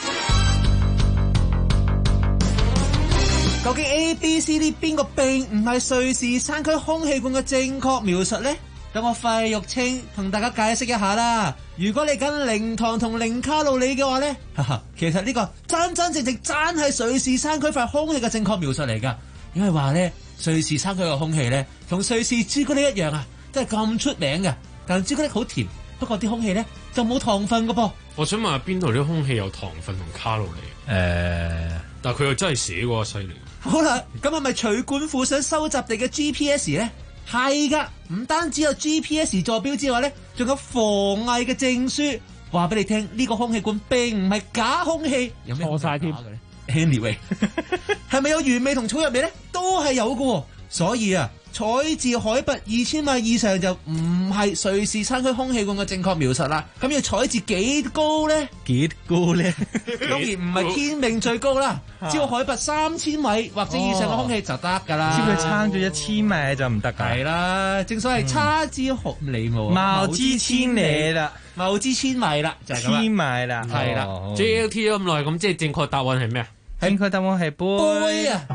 究竟 A、B、C、D 邊個並唔係瑞士山區空氣罐嘅正確描述咧？等我費玉清同大家解釋一下啦。如果你揀零糖同零卡路里嘅話咧，其實呢個真正係瑞士山區塊空氣嘅正確描述嚟噶。因為話咧，瑞士山區嘅空氣咧，同瑞士朱古力一樣啊，真係咁出名嘅。但朱古力好甜，不過啲空氣咧就冇糖分噶噃。 我想問下邊度啲空氣有糖分同卡路里？但係佢又真係寫過犀利。 好啦，咁係咪隨罐附上收集地嘅 GPS 咧？係噶，唔單止有 GPS 坐標之外咧，仲有防偽嘅證書，話俾你聽呢個空氣罐並唔係假空氣。有咩錯晒添 ？Anyway， 係咪有原味同草藥味咧？都係有噶。所以啊， 採自海拔2000米以上就唔係瑞士山區空氣管嘅正確描述啦。咁要採自幾高咧？ 幾高咧？ 當然唔係天命最高啦，只要海拔3000米或者以上嘅空氣就得㗎啦。 只要佢撐咗1000米就唔得㗎。 係啦，正所謂差之毫釐謬之千里啦， 謬之千米啦，就係咁啦。 千米啦， 係啦。 JLT 咁耐，咁即係正確答案係咩啊？ 正確答案係杯啊！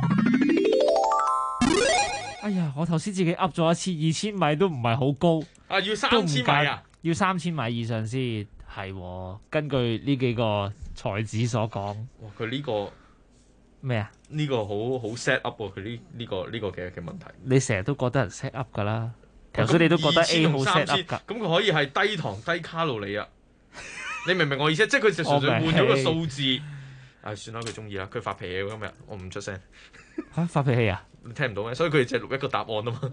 哎呀，我頭先自己噏咗一次，2000米都唔係好高。 啊，要3000米啊？ 要3000米以上先係喎。根據呢幾個才子所講， 哇！佢呢個咩啊？ 呢個好 set up 喎，佢呢個嘅問題。 你成日都覺得人 set up 㗎啦，頭先你都覺得 A 好 set up 㗎。 咁佢可以係低糖低卡路里啊？你明唔明我意思？即係佢就純粹換咗個數字。唉，算啦，佢中意啦。佢發脾氣今日，我唔出聲。 嚇，發脾氣啊？ 你聽唔到咩？所以佢哋就錄一個答案啊嘛。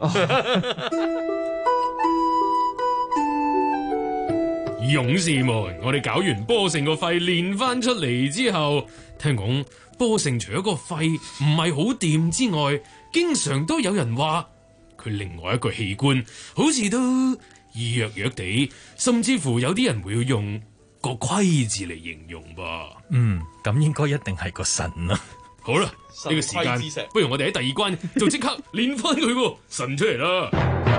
勇士們，我哋搞完波成個肺練翻出嚟之後，聽講波成除咗個肺唔係好掂之外，經常都有人話佢另外一個器官好似都弱弱地，甚至乎有啲人會用個虧字嚟形容噃。 咁應該一定係個腎啦。 好啦，呢個時間不如我哋喺第二關就即刻練翻佢喎，腎出嚟啦！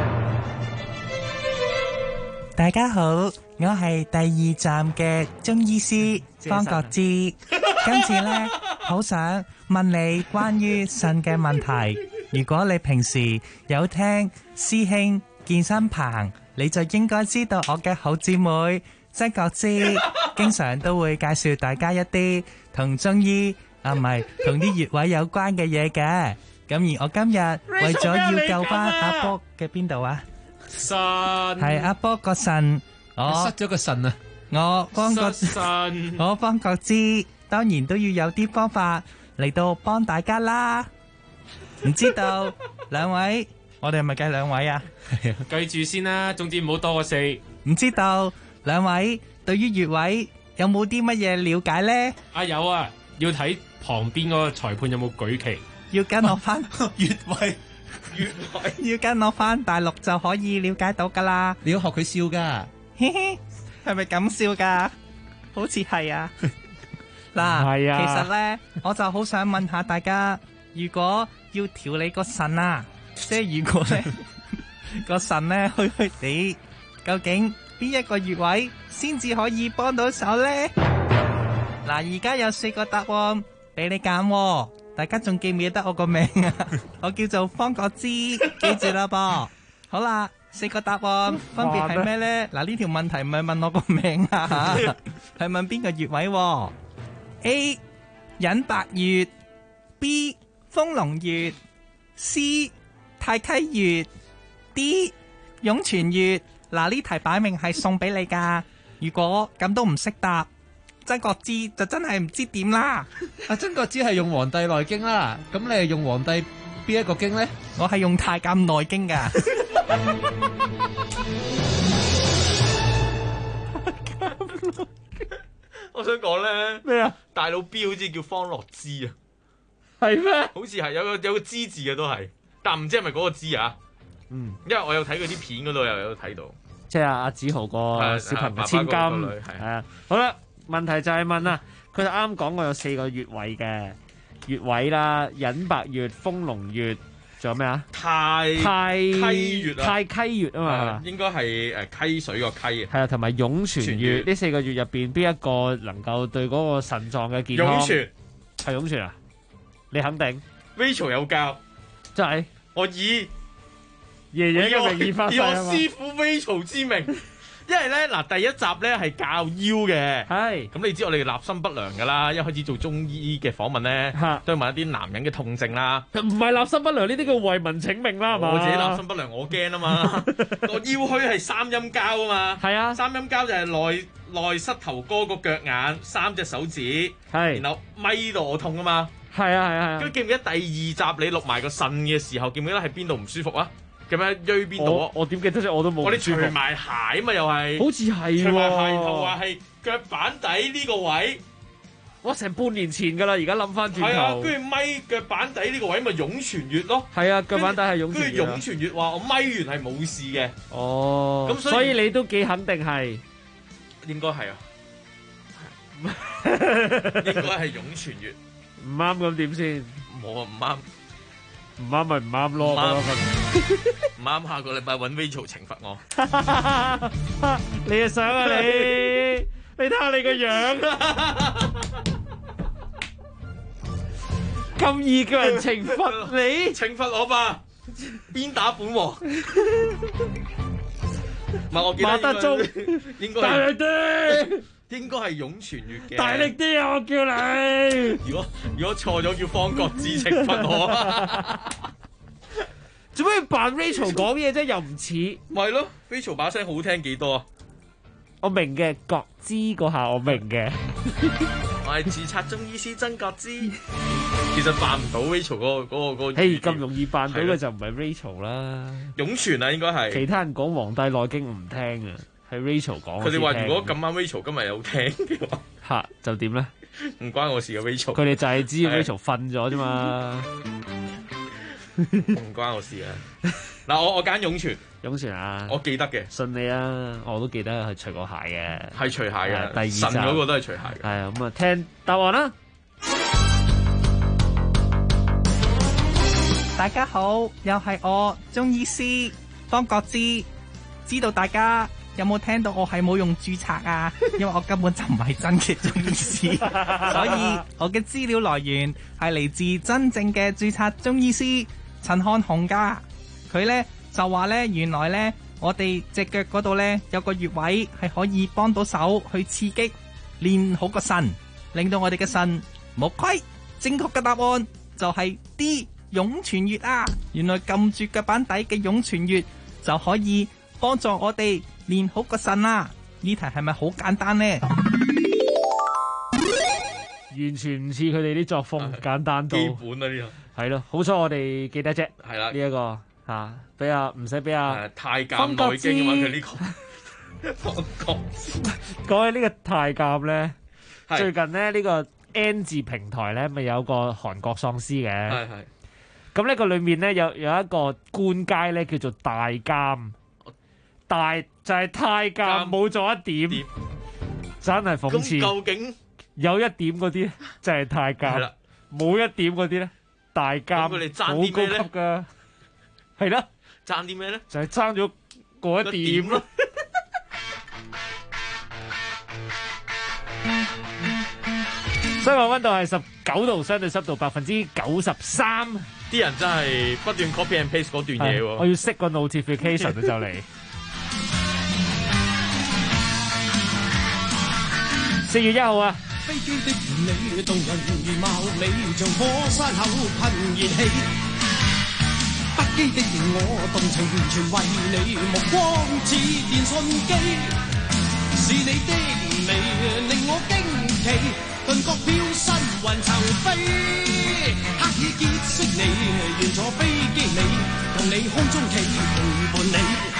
大家好，我係第2站嘅中醫師方國芝。今次呢，好想問你關於腎嘅問題。如果你平時有聽師兄健身棚，你就應該知道我嘅好姊妹曾國芝，經常都會介紹大家一啲同中醫唔係同啲穴位有關嘅嘢嘅。咁而我今日為咗要救翻阿波嘅邊度啊？ 腎係阿波個腎，我失咗個腎啊！ 我方國芝當然都要有啲方法嚟到幫大家啦。唔知道兩位，我哋係咪計兩位啊？ 計住先啦，總之唔好多過4。 唔知道兩位對於穴位有冇啲乜嘢了解呢？ 有啊，要睇旁邊嗰個裁判有冇舉旗。 要跟我翻穴位。要跟我翻大陸就可以了解到噶啦。 你要學佢笑噶， 嘻嘻，係咪咁笑噶？好似係啊。嗱，其實咧，我就好想問下大家，如果要調理個腎啊，即係如果咧個腎咧虛地，究竟邊一個穴位先至可以幫到手咧？嗱，而家有4個答案俾你揀。大家仲記唔記得我個名啊？我叫做方國芝，記住啦噃。好啦，4個答案分別係咩呢？嗱，呢條問題唔係問我個名啊，係問邊個穴位？A. 隱白穴 B. 豐隆穴 C. 太溪穴 D. 湧泉穴。嗱，呢題擺明係送俾你噶。如果咁都唔識答，曾國芝就真係唔知點啦。 阿曾國芝係用《黃帝內經》啦，咁你係用黃帝邊一個經咧？ 我係用《太監內經》噶。 我想講咧咩啊？ 大佬 B 好似叫方樂芝啊， 係咩？ 好似係有個芝字嘅都係，但唔知係咪嗰個芝啊？因為我有睇佢啲片嗰度又有睇到， 即係阿子豪個小朋友千金係啊。好啦。問題就係問啊，佢就啱講過有4個穴位嘅穴位啦，隱白穴、豐隆穴，仲有咩啊？ 太溪穴啊， 太溪穴啊嘛， 應該係溪水個溪啊。 係啊，同埋湧泉穴，呢4個穴入邊邊一個能夠對嗰個腎臟嘅健康？ 湧泉係湧泉啊？你肯定 ？Rachel 有教， 真係我以爺爺嘅名義發誓啊嘛， 以我師傅 Rachel 之名。因為咧嗱，第一集咧係教腰嘅，係咁你知我哋立心不良噶啦，一開始做中醫嘅訪問咧，都係問一啲男人嘅痛症啦。 唔係立心不良呢啲叫為民請命啦，係嘛？ 我自己立心不良，我驚啊嘛，個腰虛係三陰交啊嘛，係啊，三陰交就係內膝頭哥個腳眼3隻手指，係，然後咪度我痛啊嘛，係啊係啊，咁記唔記得第2集你錄埋個腎嘅時候，記唔記得係邊度唔舒服啊？咁樣椎邊度啊？ 我點記得啫？我都冇。 我哋除埋鞋嘛，又係。 好似係喎。 除埋鞋頭話係腳板底呢個位哇！成半年前㗎啦，而家諗翻轉頭。 係啊，跟住咪腳板底呢個位咪湧泉穴咯。 係啊，腳板底係湧泉穴。 跟住湧泉穴話我咪完係冇事嘅。 哦，咁所以你都幾肯定係？ 應該係啊。應該係湧泉穴。 唔啱咁點先？ 冇啊，唔啱。 唔啱咪唔啱咯。 唔啱，下個禮拜揾 Rachel 懲罰我。 你又想啊你？你睇下你個樣啊！咁易叫人懲罰你？ 懲罰我吧，鞭打本王。唔係我記得馬德鐘， 應該大力啲， 應該係湧泉穴嘅。 大力啲啊！我叫你。 如果錯咗，叫方國志懲罰我啊！ 做咩扮 Rachel 講嘢啫？又唔似。 咪咯 ，Rachel 把聲好聽幾多啊？ 我明嘅，覺知嗰下我明嘅。 我係註冊中醫師曾覺知。其實扮唔到 Rachel 嗰個。 嘿，咁容易扮到嘅就唔係 Rachel 啦。 湧泉啊，應該係。 其他人講《黃帝內經》唔聽啊，係 Rachel 講。 佢哋話如果咁啱 Rachel 今日有聽嘅話， 嚇就點咧？ 唔關我事嘅 Rachel。 佢哋就係知 Rachel 瞓咗啫嘛。 唔關我事啊！嗱，我揀湧泉啊， 我記得嘅， 信你啊！我都記得係除過鞋嘅， 係除鞋嘅， 第二集神嗰個都係除鞋嘅。 係啊，咁啊，聽答案啦！ 大家好，又係我中醫師方國知，知道大家有冇聽到我係冇用註冊啊？因為我根本就唔係真嘅中醫師，所以我嘅資料來源係嚟自真正嘅註冊中醫師陳漢雄噶。佢呢就話呢，原來呢，我哋隻腳嗰度呢，有個穴位係可以幫到手去刺激練好個腎，令到我哋嘅腎冇虧。正確嘅答案就係 D 湧泉穴啊！原來撳住腳板底嘅湧泉穴就可以幫助我哋練好個腎啦。呢題係咪好簡單呢？ 完全唔似佢哋啲作風，簡單到基本啊呢個係咯，好彩我哋記得啫。 係啦， 呢一個嚇，俾啊唔使俾啊太監內經啊嘛，佢呢個方國知。 講起呢個太監咧，最近咧呢個 N 字平台咧，咪有個韓國喪屍嘅。係。咁呢個裏面咧有一個官階咧叫做大監，大就係太監冇咗一點，真係諷刺。 咁究竟有一點嗰啲就係太監，冇一點嗰啲咧大監， 佢哋爭好啲咩咧？ 高級噶，係啦， 爭啲咩咧？ 就係爭咗嗰一點咯。室外溫度係19度，相對濕度93%。 啲人真係不斷 copy and paste 嗰段嘢喎。 我要熄個 notification 就嚟。4月1號啊！ 飛機的你動人如貌美，像火山口噴熱氣。不羈的我動情全為你，目光似電訊機。是你的美令我驚奇，頓覺飄身雲層飛。刻意結識你，願坐飛機尾，同你空中企陪伴你。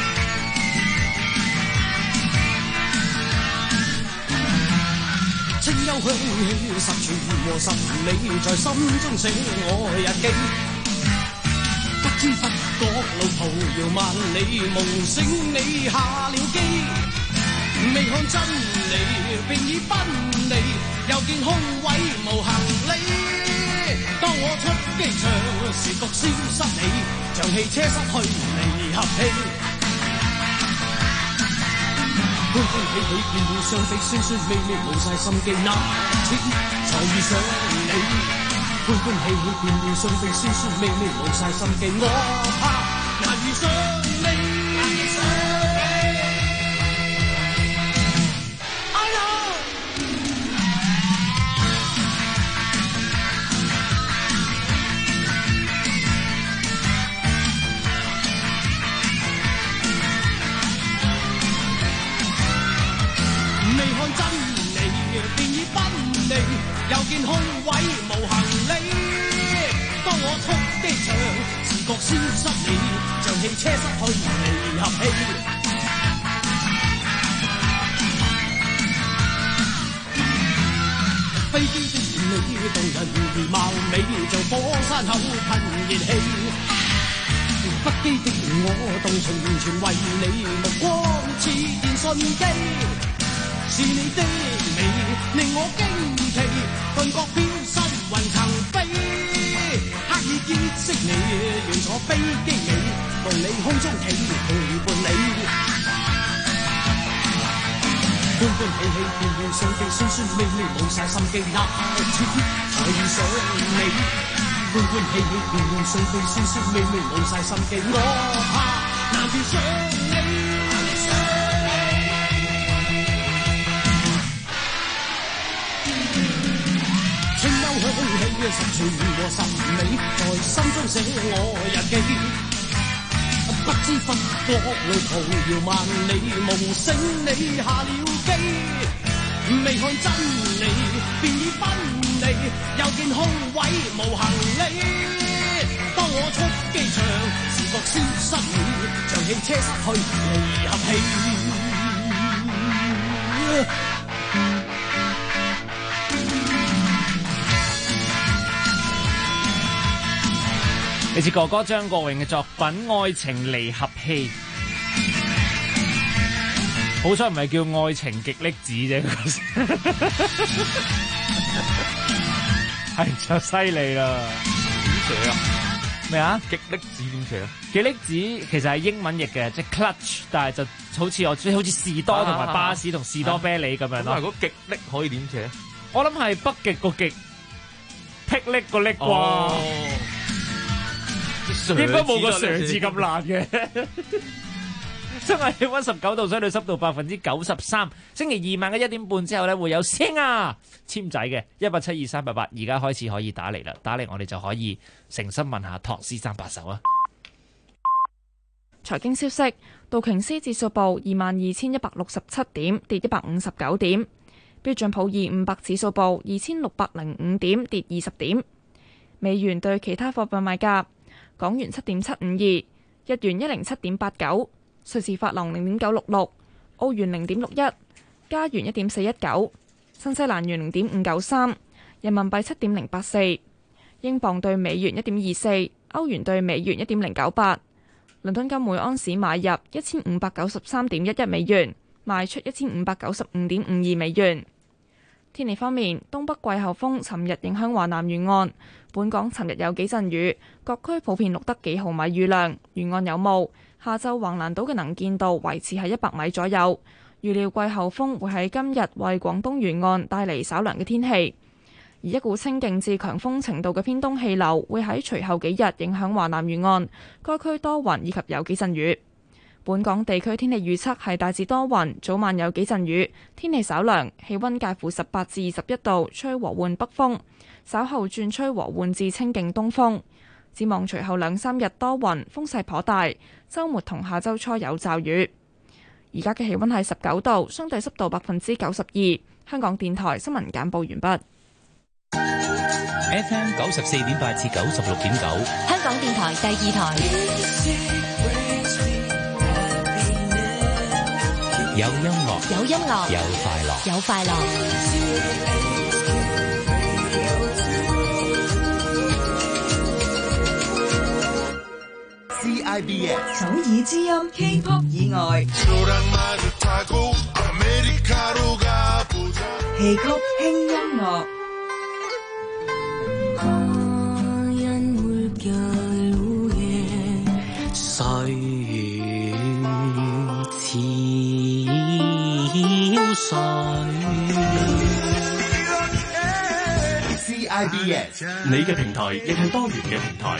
清幽香氣十全和十美，在心中寫我日記。不知不覺路途遙萬里，夢醒你下了機。未看真理，便已奔離，又見空位無行李。當我出機場，視覺消失你，像汽車失去離合器。歡歡喜喜見面相比，酸酸味味冇晒心機，那次才遇上你。歡歡喜喜見面相比，酸酸味味冇晒心機，我怕難遇上你。又見空位無行李，當我出機場，視覺消失你，像汽車失去離合器。飛美，像火山口噴熱氣。不羈的我動情完全為你，目光似電訊機。是你的美令我驚奇，頓覺飄身雲層飛，刻意結識你，願坐飛機尾，共你空中起陪伴你。歡歡喜喜變變相機，酸酸味味冇晒心機，那處才遇上你。歡歡喜喜變變相機，酸酸味味冇晒心機，我怕難遇上你。春幽香氣十全和十美，在心中寫我日記。不知不覺路途遙萬里，夢醒你下了機。未看真理，便已分離，又見空位無行李。當我出機場，視覺消失你，像汽車失去離合器。 嚟自哥哥張國榮嘅作品《愛情離合器》，好彩唔係叫《愛情極力子》啫，係就犀利啦！ 點寫啊？ 咩啊？ 極力子點寫啊？ 極力子其實係英文譯嘅，即係 clutch， 但係就好似士多同埋巴士同士多啤梨咁樣咯。 咁如果極力可以點寫？ 我諗係北極個極，霹靂個瀝啩。應該冇個常字咁難嘅。真係氣溫19度，相對濕度93%。星期二晚嘅1點半之後咧，會有聲啊簽仔嘅172-388，而家開始可以打嚟啦，打嚟我哋就可以誠心問下唐詩三百首啊。 財經消息：道瓊斯指數報22,167點，跌159點；標準普爾500指數報2,605點，跌20點。美元對其他貨幣賣價。港元7.752，日元107.89，瑞士法郎0.966，澳元0.61，加元1.419，新西蘭元0.593，人民幣7.084，英鎊對美元1.24，歐元對美元1.098。倫敦金每安士買入1593.11美元，賣出1595.52美元。天氣方面，東北季候風尋日影響華南沿岸，本港尋日有幾陣雨，各區普遍錄得幾毫米雨量，沿岸有霧。下晝橫瀾島嘅能見度維持喺100米左右。預料季候風會喺今日為廣東沿岸帶嚟稍涼嘅天氣，而一股清勁至強風程度嘅偏東氣流會喺隨後幾日影響華南沿岸，該區多雲以及有幾陣雨。本港地區天氣預測係大致多雲，早晚有幾陣雨，天氣稍涼，氣溫介乎18至21度，吹和緩北風，稍後轉吹和緩至清勁東風。展望隨後2-3日多雲，風勢頗大，週末同下週初有驟雨。而家嘅氣溫係19度，相對濕度92%。香港電台新聞簡報完畢。 FM 94.8至96.9， 香港電台第2台。 有音樂， 有音樂， 有快樂， 有快樂。 CIBS 首爾之音 K-pop 以外，戲曲輕音樂。CIBS 你嘅平台亦係多元嘅平台。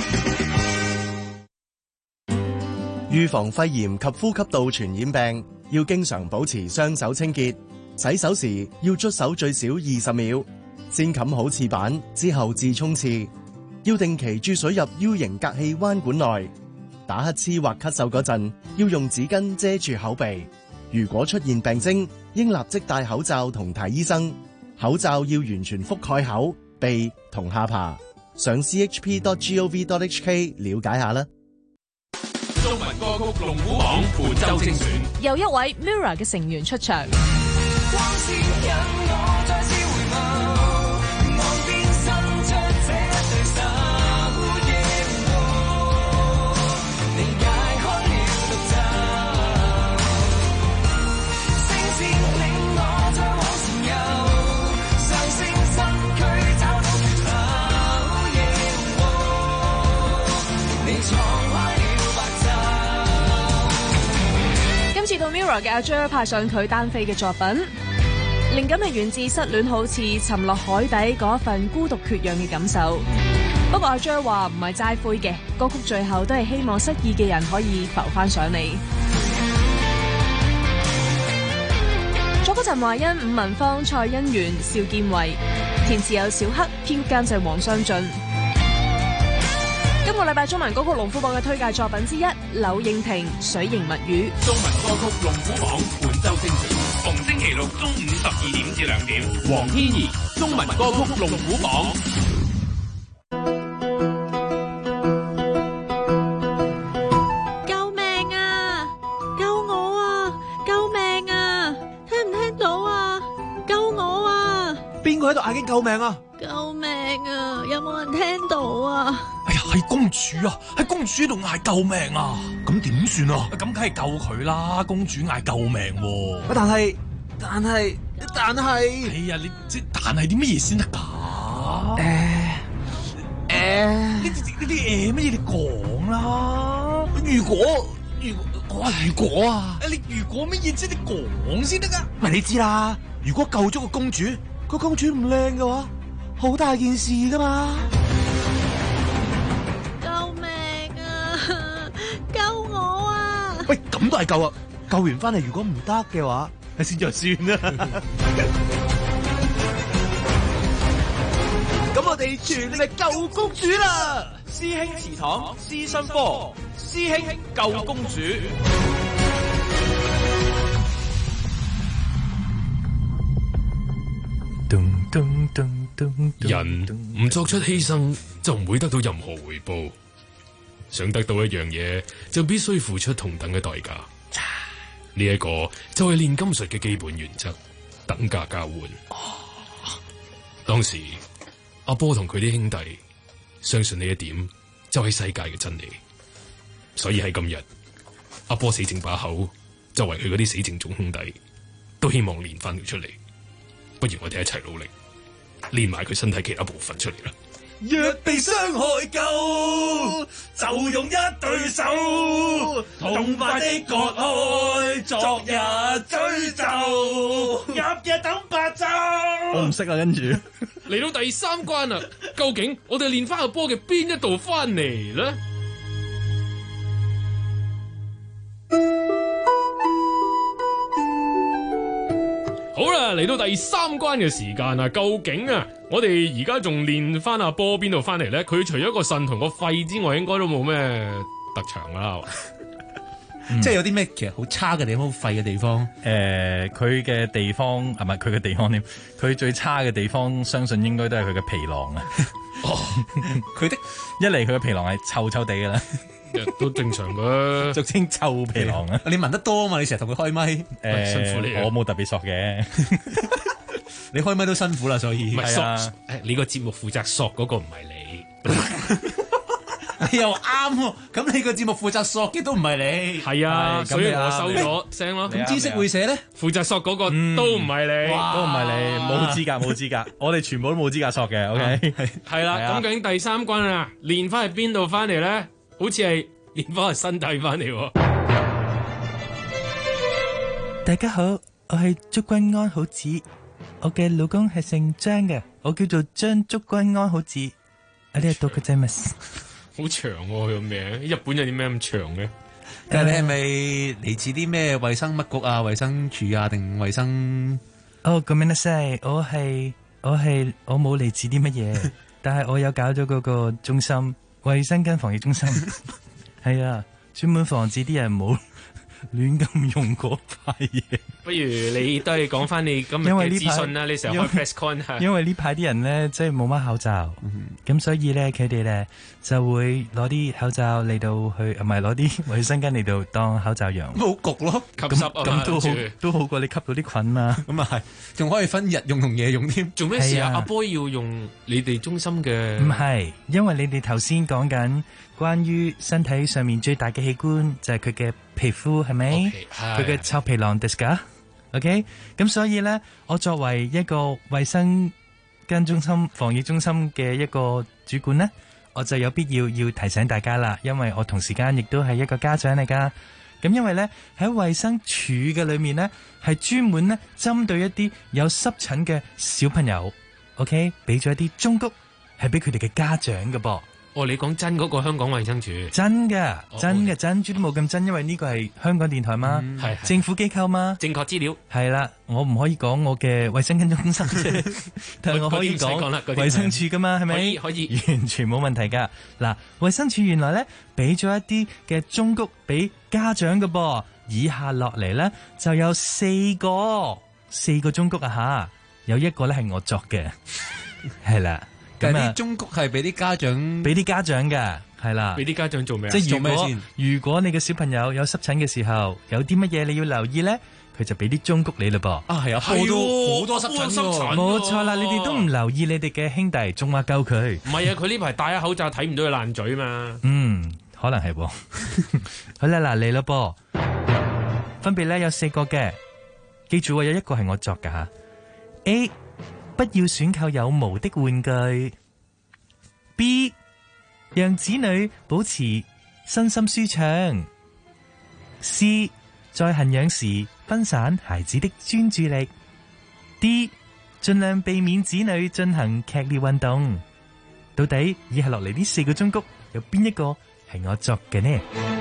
預防肺炎及呼吸道傳染病，要經常保持雙手清潔。洗手時要捽手最少20秒，先冚好廁板之後至沖廁。要定期注水入 U 型隔氣彎管內。打乞嗤或咳嗽嗰陣，要用紙巾遮住口鼻。如果出現病徵，應立即戴口罩同睇醫生。口罩要完全覆蓋口、鼻同下巴。上 chp.gov.hk 了解下啦。 中文歌曲龍虎榜本周精選， 又一位 Mirror 嘅成員出場。 光線引我再次回眸，望見伸出這 Mirror 嘅阿 Jer 派上佢單飛嘅作品，靈感係源自失戀好似沉落海底嗰一份孤獨缺氧嘅感受。不過阿 Jer 話唔係齋灰嘅，歌曲最後都係希望失意嘅人可以浮翻上嚟。作曲陳懷恩、伍文芳、蔡欣元、邵建偉，填詞有小黑，編監製黃雙進。今個禮拜中文歌曲龍虎榜嘅推介作品之一，柳應廷《水形物語》。 中文歌曲龍虎榜本周精選，逢星期六中午12點至2點。黃天怡中文歌曲龍虎榜。 救命啊！救我啊！救命啊！聽唔聽到啊？救我啊！ 邊個喺度嗌緊救命啊？ 救命啊！有冇人聽到啊？ 哎呀，係公主啊！係公主喺度嗌救命啊！ 咁點算啊？ 咁梗係救佢啦！公主嗌救命喎。 但係， 哎呀，你即但係啲乜嘢先得㗎？呢啲乜嘢你講啦？如果啊！你如果乜嘢即你講先得㗎？ 咪你知啦，如果救咗個公主，個公主唔靚嘅話，好大件事㗎嘛。 救命啊！救我啊！ 喂，咁都係救啊！救完翻嚟，如果唔得嘅話，先就算啦。咁我哋全力救公主啦！ 師兄祠堂師生科，師兄救公主。 人唔作出犧牲，就唔會得到任何回報。想得到一樣嘢，就必須付出同等嘅代價。呢一個就係煉金術嘅基本原則，等價交換。當時阿波同佢啲兄弟相信呢一點，就係世界嘅真理。所以喺今日，阿波死剩把口，就為佢嗰啲死剩種兄弟，都希望練翻佢出嚟。不如我哋一齊努力，練埋佢身體其他部分出嚟啦。 若被傷害夠，就用一對手，痛快的割開昨日追究，日夜等白晝。 我唔識啊，跟住嚟到第3關啦，究竟我哋練翻個波嘅邊一度翻嚟咧？好啦，嚟到第3關嘅時間啦，究竟啊，我哋而家仲練翻阿波邊度翻嚟咧？佢除咗個腎同個肺之外，應該都冇咩特長啦。 即係有啲咩其實好差嘅地方，好廢嘅地方。 佢嘅地方唔係佢嘅地方添，佢最差嘅地方，相信應該都係佢嘅皮囊啊。 佢的一嚟佢嘅皮囊係臭臭地㗎啦。 都正常嘅， 俗稱臭皮囊啊！ 你聞得多啊嘛，你成日同佢開咪， 辛苦你。 我冇特別索嘅， 你開咪都辛苦啦，所以唔係索。你個節目負責索嗰個唔係你，又啱喎。咁你個節目負責索嘅都唔係你， 係啊，所以我收咗聲咯。 咁知識會社咧， 負責索嗰個都唔係你， 都唔係你，冇資格，冇資格。我哋全部都冇資格索嘅。OK， 係啦。咁究竟第3關啊，練翻去邊度翻嚟咧？好似係練翻個身體翻嚟。 大家好，我係祝君安好子，我嘅老公係姓張嘅，我叫做張祝君安好子。啊，呢度嘅啫嘛， 好長喎個名，日本有啲咩咁長嘅？ 但係你係咪嚟自啲咩衛生乜局啊、衛生署啊定衛生？ 哦，咁樣咧，我冇嚟自啲乜嘢，但係我有搞咗嗰個中心。衛生跟防疫中心係啊，專門防止啲人冇亂咁用嗰塊嘢。 不如你都係講翻你今日嘅資訊啦，你成日開 press con 嚇。 因為呢排啲人咧，即係冇乜口罩，咁所以咧，佢哋咧就會攞啲口罩嚟到去，唔係攞啲衛生巾嚟到當口罩用。 好焗咯， 吸濕啊嘛， 都好過你吸到啲菌啊。 咁啊係，仲可以分日用同夜用添。 做咩事啊？阿波要用你哋中心嘅？ 唔係，因為你哋頭先講緊關於身體上面最大嘅器官就係佢嘅皮膚，係咪？佢嘅臭皮囊ですか？OK， 咁所以咧，我作為一個衛生跟中心、防疫中心嘅一個主管咧，我就有必要提醒大家啦，因為我同時間亦都係一個家長嚟噶。 咁因為咧喺衛生署嘅裏面咧，係專門咧針對一啲有濕疹嘅小朋友 ，OK， 俾咗一啲忠告，係俾佢哋嘅家長嘅噃。 哦，你講真嗰個香港衛生署真嘅，真嘅，珍珠都冇咁真，因為呢個係香港電台嘛， 係政府機構嘛， 正確資料係啦，我唔可以講我嘅衛生跟中心啫，但係我可以講衛生署噶嘛，係咪？ 可以， 完全冇問題噶。嗱，衛生署原來咧俾咗一啲嘅忠告俾家長嘅噃，以下落嚟咧就有四個忠告啊吓，有一個咧係我作嘅，係啦。 但係啲忠告係俾啲家長， 俾啲家長嘅，係啦。 俾啲家長做咩啊？ 即係如果你嘅小朋友有濕疹嘅時候，有啲乜嘢你要留意咧，佢就俾啲忠告你嘞噃。 啊，係啊，好多濕疹喎。 冇錯啦，你哋都唔留意你哋嘅兄弟，仲話救佢。 唔係啊，佢呢排戴下口罩睇唔到佢爛嘴嘛。 可能係噃。好啦，嗱嚟啦噃，分別咧有4個嘅，記住有一個係我作噶吓。A，不要選購有毛的玩具。B， 讓子女保持身心舒暢。C， 在痕癢時分散孩子的專注力。D， 盡量避免子女進行劇烈運動。到底以下落嚟呢4個忠告有邊一個係我作嘅呢？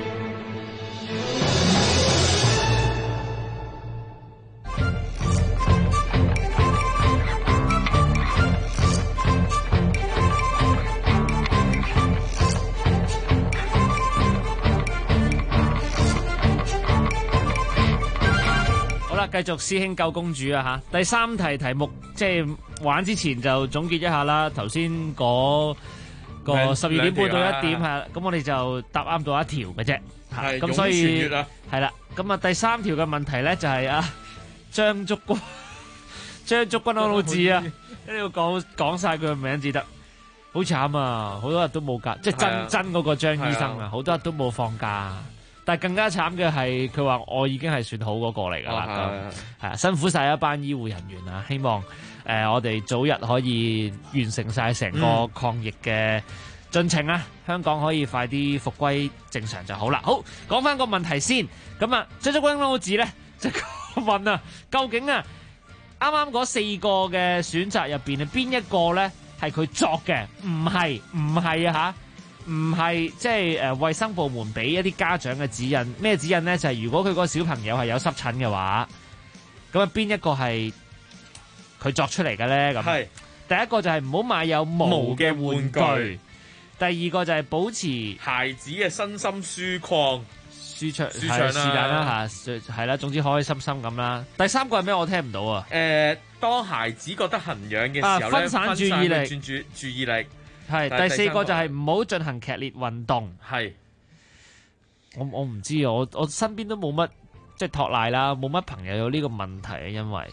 繼續師兄救公主啊吓！第3題題目即係玩之前就總結一下啦。頭先嗰個12點半到1點係，咁我哋就答啱到一條嘅啫。係咁，所以係啦。咁啊，第3條嘅問題咧就係張竹君安老字啊，一定要講晒佢嘅名至得。好慘啊！好多日都冇假，即係真嗰個張醫生啊，好多日都冇放假。但係更加慘嘅係，佢話我已經係算好嗰個嚟㗎啦，係啊，辛苦晒一班醫護人員啊！希望我哋早日可以完成晒成個抗疫嘅進程啊！香港可以快啲復歸正常就好啦。好，講翻個問題先。咁啊，張竹君老子咧就問啊，究竟啊啱啱嗰4個嘅選擇入邊，邊一個咧係佢作嘅？唔係啊嚇！唔係即係衛生部門俾一啲家長嘅指引，咩指引呢？就係如果佢個小朋友係有濕疹嘅話，咁啊邊一個係佢作出嚟嘅呢？咁係第一個就係唔好買有毛嘅玩具，第二個就係保持孩子嘅身心舒暢是但啦嚇，係啦，總之開開心心咁啦。第3個係咩？我聽唔到啊。 當孩子覺得痕癢嘅時候分散注意力， 注意力。 係第4個就係唔好進行劇烈運動。係我唔知啊，我身邊都冇乜即係托賴啦，冇乜朋友有呢個問題啊，因為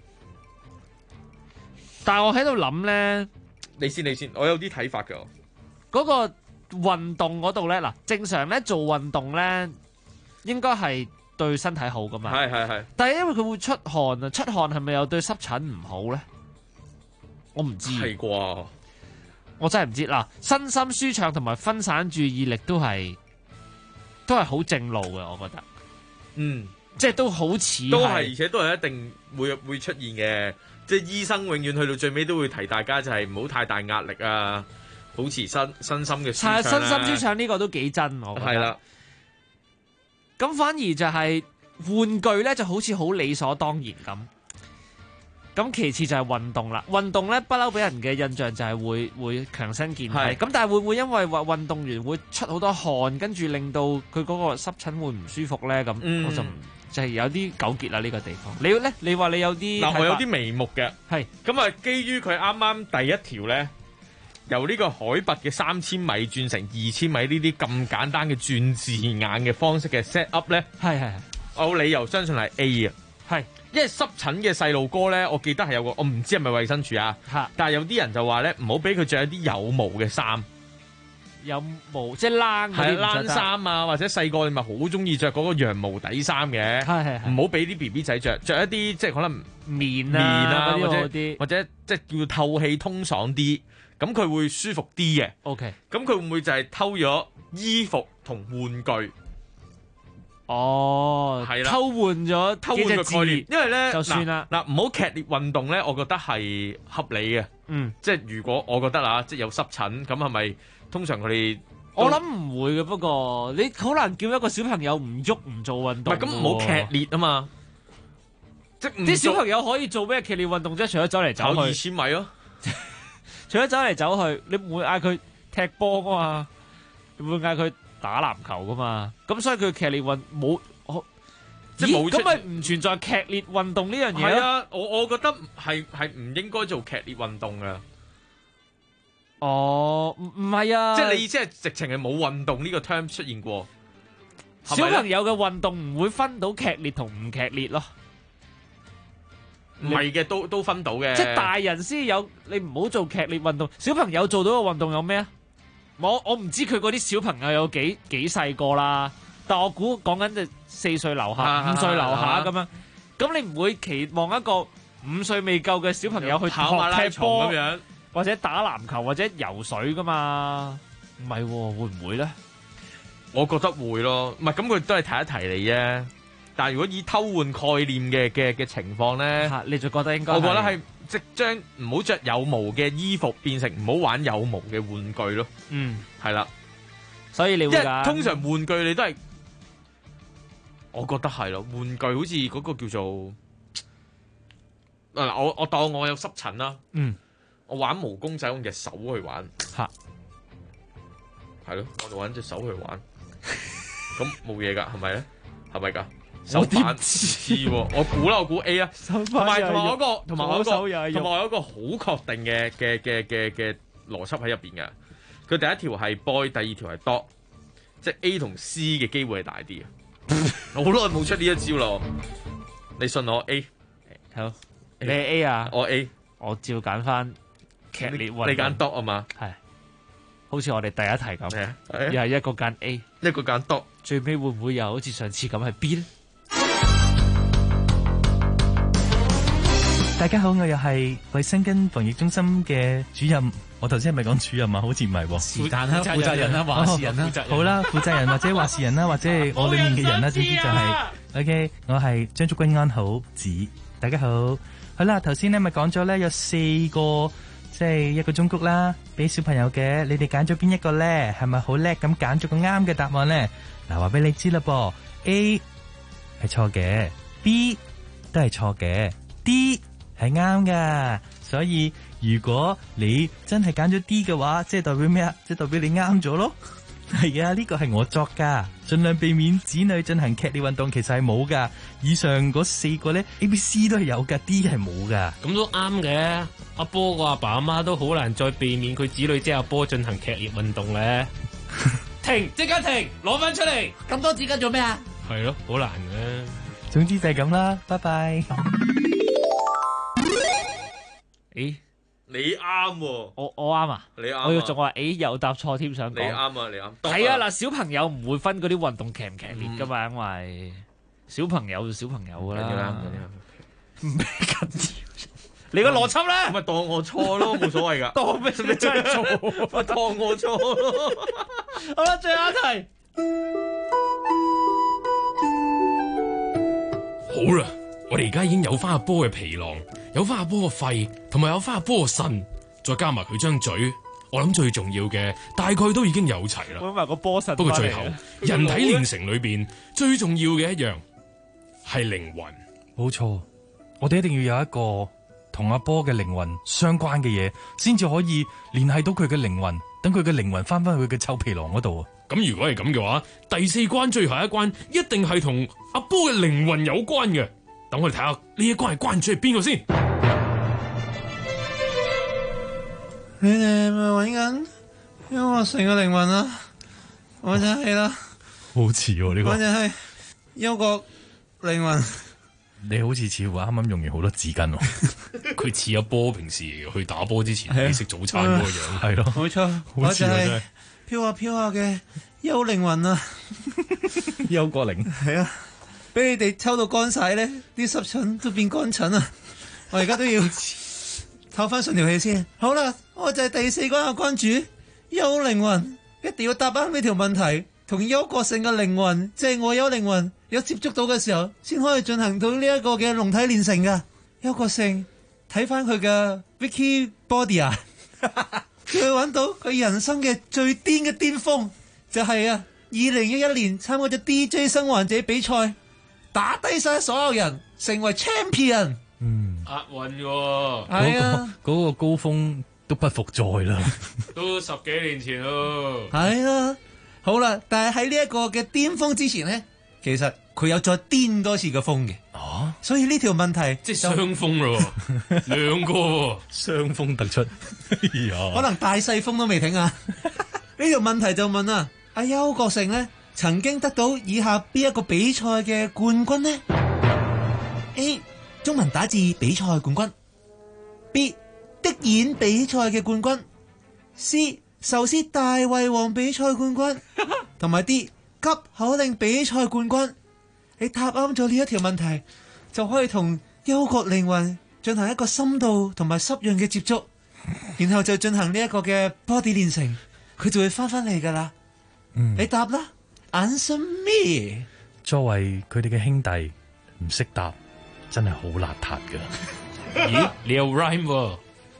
但係我喺度諗咧， 你先，我有啲睇法㗎。 嗰個運動嗰度咧，嗱正常咧做運動咧應該係對身體好噶嘛。係。但係因為佢會出汗啊，出汗係咪又對濕疹唔好咧？我唔知。係啩？我真係唔知嗱，身心舒暢同埋分散注意力都係好正路嘅，我覺得，即係都好似都係，而且都係一定會出現嘅。即係醫生永遠去到最尾都會提大家就係唔好太大壓力啊，保持身心嘅舒暢啦。 身心舒暢呢個都幾真，我覺得係啦。咁反而就係玩具咧，就好似好理所當然咁。咁其次就係運動啦，運動咧不嬲俾人嘅印象就係會強身健體，咁但係會唔會因為話運動員會出好多汗，跟住令到佢嗰個濕疹會唔舒服咧？咁我就係有啲糾結啦呢個地方。你咧，你話你有啲嗱，我有啲眉目嘅，係咁啊，基於佢啱啱第一條咧，由呢個海拔嘅3000米轉成2000米呢啲咁簡單嘅轉字眼嘅方式嘅 set up 咧，係，我有理由相信係 A 啊，係。因為濕疹嘅細路哥咧，我記得係有個，我唔知係咪衛生署啊，但係有啲人就話咧，唔好俾佢着一啲有毛嘅衫， 有毛即係冷嗰啲冷衫啊，或者細個你咪好中意着嗰個羊毛底衫嘅，唔好俾啲 BB 仔着一啲即係可能棉啊或者即係叫透氣通爽啲，咁佢會舒服啲嘅。OK，咁佢會唔會就係偷咗衣服同玩具？ 哦， 係啦， 偷換個概念，因為咧就算啦。 嗱，唔好劇烈運動咧，我覺得係合理嘅。即係如果我覺得啊，即係有濕疹，咁係咪通常佢哋？ 我諗唔會嘅，不過你好難叫一個小朋友唔喐唔做運動。 唔係咁唔好劇烈啊嘛！即係啲小朋友可以做咩劇烈運動啫？除咗走嚟走去， 跑2000米咯。 除咗走嚟走去，你唔會嗌佢踢波噶嘛？你會嗌佢打籃球噶嘛？咁所以佢劇烈運冇， 即係冇。 咁咪唔存在劇烈運動呢樣嘢？ 係啊，我覺得係唔應該做劇烈運動噶。 哦，唔係啊， 即係你意思係直情係冇運動呢個 term 出現過。 小朋友嘅運動唔會分到劇烈同唔劇烈咯。 唔係嘅，都分到嘅。 即係大人先有，你唔好做劇烈運動。小朋友做到嘅運動有咩啊？我唔知佢嗰啲小朋友有幾細個啦，但我估講緊就4歲樓下、5歲樓下咁樣。咁你唔會期望一個5歲未夠嘅小朋友去跑馬拉松咁樣， 或者打籃球或者游水噶嘛？唔係，會唔會咧？ 我覺得會咯，唔係咁佢都係提一提你啫。但係如果以偷換概念嘅情況咧， 你就覺得應該？ 我覺得係即將唔好着有毛嘅衣服，變成唔好玩有毛嘅玩具咯。係啦， 所以你會㗎。 通常玩具你都係，我覺得係咯，玩具好似嗰個叫做我當我有濕疹啦。我玩毛公仔用隻手去玩，係咯，我就玩隻手去玩，咁冇嘢㗎，係咪咧？係咪㗎？手板似喎，我估 A 啊，同埋我有一個好確定嘅邏輯喺入邊嘅。佢第一條係 boy，第二條係 dog， 即係 A 同 C 嘅機會係大啲嘅。我好耐冇出呢一招咯，你信我 A？ 好，你係 A 啊？ 我 A， 我照揀翻劇烈運動。 你揀 dog 啊嘛？ 係，好似我哋第一題咁，又係一個揀 A， 一個揀 dog， 最尾會唔會又好似上次咁係 B 咧？ 大家好，我又係衛生跟防疫中心嘅主任。我頭先係咪講主任啊？好似唔係喎。 是但啦，負責人啦，話事人啦。 好啦，負責人或者話事人啦，或者係我裏面嘅人啦，總之就係 OK。我係張竹君安好子，大家好。好啦，頭先咧咪講咗咧有4個即係一個鐘谷啦，俾小朋友嘅。你哋揀咗邊一個咧？係咪好叻咁揀咗個啱嘅答案咧？嗱，話俾你知啦噃 ，A 係錯嘅 ，B 都係錯嘅 ，D 係啱噶。所以如果你真係揀咗 D 嘅話，即係代表咩啊？即係代表你啱咗咯。係啊，呢個係我作噶，盡量避免子女進行劇烈運動，其實係冇噶。以上嗰4個咧 ，A、B、C 都係有噶 ，D 係冇噶。 咁都啱嘅。阿波個阿爸阿媽都好難再避免佢子女即係阿波進行劇烈運動咧。停，即刻停，攞翻出嚟。 咁多紙巾做咩啊？ 係咯，好難嘅。 總之就係咁啦，拜拜。 咦？ 你啱喎， 我啱啊！ 你啱， 我要仲話又答錯添，想講。 你啱啊！你啱。 係啊，嗱，小朋友唔會分嗰啲運動劇唔劇烈噶嘛，因為小朋友就小朋友噶啦。唔緊要，你個邏輯咧， 咪當我錯咯，冇所謂噶。 當咩真係錯？ 咪當我錯咯。 好啦，最後一題。 好啦，我哋而家已經有翻阿波嘅皮囊，有翻阿波個肺，同埋有翻阿波個腎，再加埋佢張嘴，我諗最重要嘅大概都已經有齊啦。 揾埋個波腎。 不過最後，人體煉成裏邊最重要嘅一樣係靈魂。 冇錯，我哋一定要有一個同阿波嘅靈魂相關嘅嘢，先至可以聯繫到佢嘅靈魂，等佢嘅靈魂翻返去佢嘅臭皮囊嗰度。 咁如果係咁嘅話，第4關最後一關一定係同阿波嘅靈魂有關嘅。等我哋睇下呢一關係關注係邊個先。 你哋係咪揾緊音樂城嘅靈魂啊？我就係啦。 好似呢個。 我就係音樂靈魂。 你好似似話啱啱用完好多紙巾喎。 佢似阿波平時去打波之前食早餐嗰個樣。 係咯， 冇錯。我就係飄下飄下嘅幽靈魂啊。 幽過靈。 係啊。俾你哋抽到乾晒咧，啲濕疹都變乾疹啊！我而家都要透翻順條氣先。好啦，我就係第4關嘅關主，幽靈魂，一定要答啱呢條問題， 同邱國勝嘅靈魂，即係我有靈魂有接觸到嘅時候，先可以進行到呢一個嘅龍體煉成噶。邱國勝睇翻佢嘅 Vicky Body 啊，佢揾到佢人生嘅最癲嘅巔峰，就係2011年參加咗 DJ 生還者比賽，打低晒所有人，成為 champion。 押韻喎， 係啊， 嗰個高峰都不復再啦， 都10幾年前咯。 係啦，好啦，但係喺呢一個嘅巔峰之前咧，其實佢有再顛多次嘅峰嘅。哦，所以呢條問題即係雙峰咯，兩個喎， 雙峰突出， 可能大細峰都未停啊！呢條問題就問啊，阿邱國勝咧曾經得到以下邊一個比賽嘅冠軍呢？ A. 中文打字比賽冠軍， B. 的演比賽嘅冠軍， C. 壽司大胃王比賽冠軍，同埋 D. 急口令比賽冠軍。你答啱咗呢一條問題，就可以同邱國靈魂進行一個深度同埋濕潤嘅接觸，然後就進行呢一個嘅 body 練成，佢就會翻返嚟噶啦。你答啦，answer me。 作為佢哋嘅兄弟，唔識答真係好邋遢噶。 咦，你有 rhyme 喎？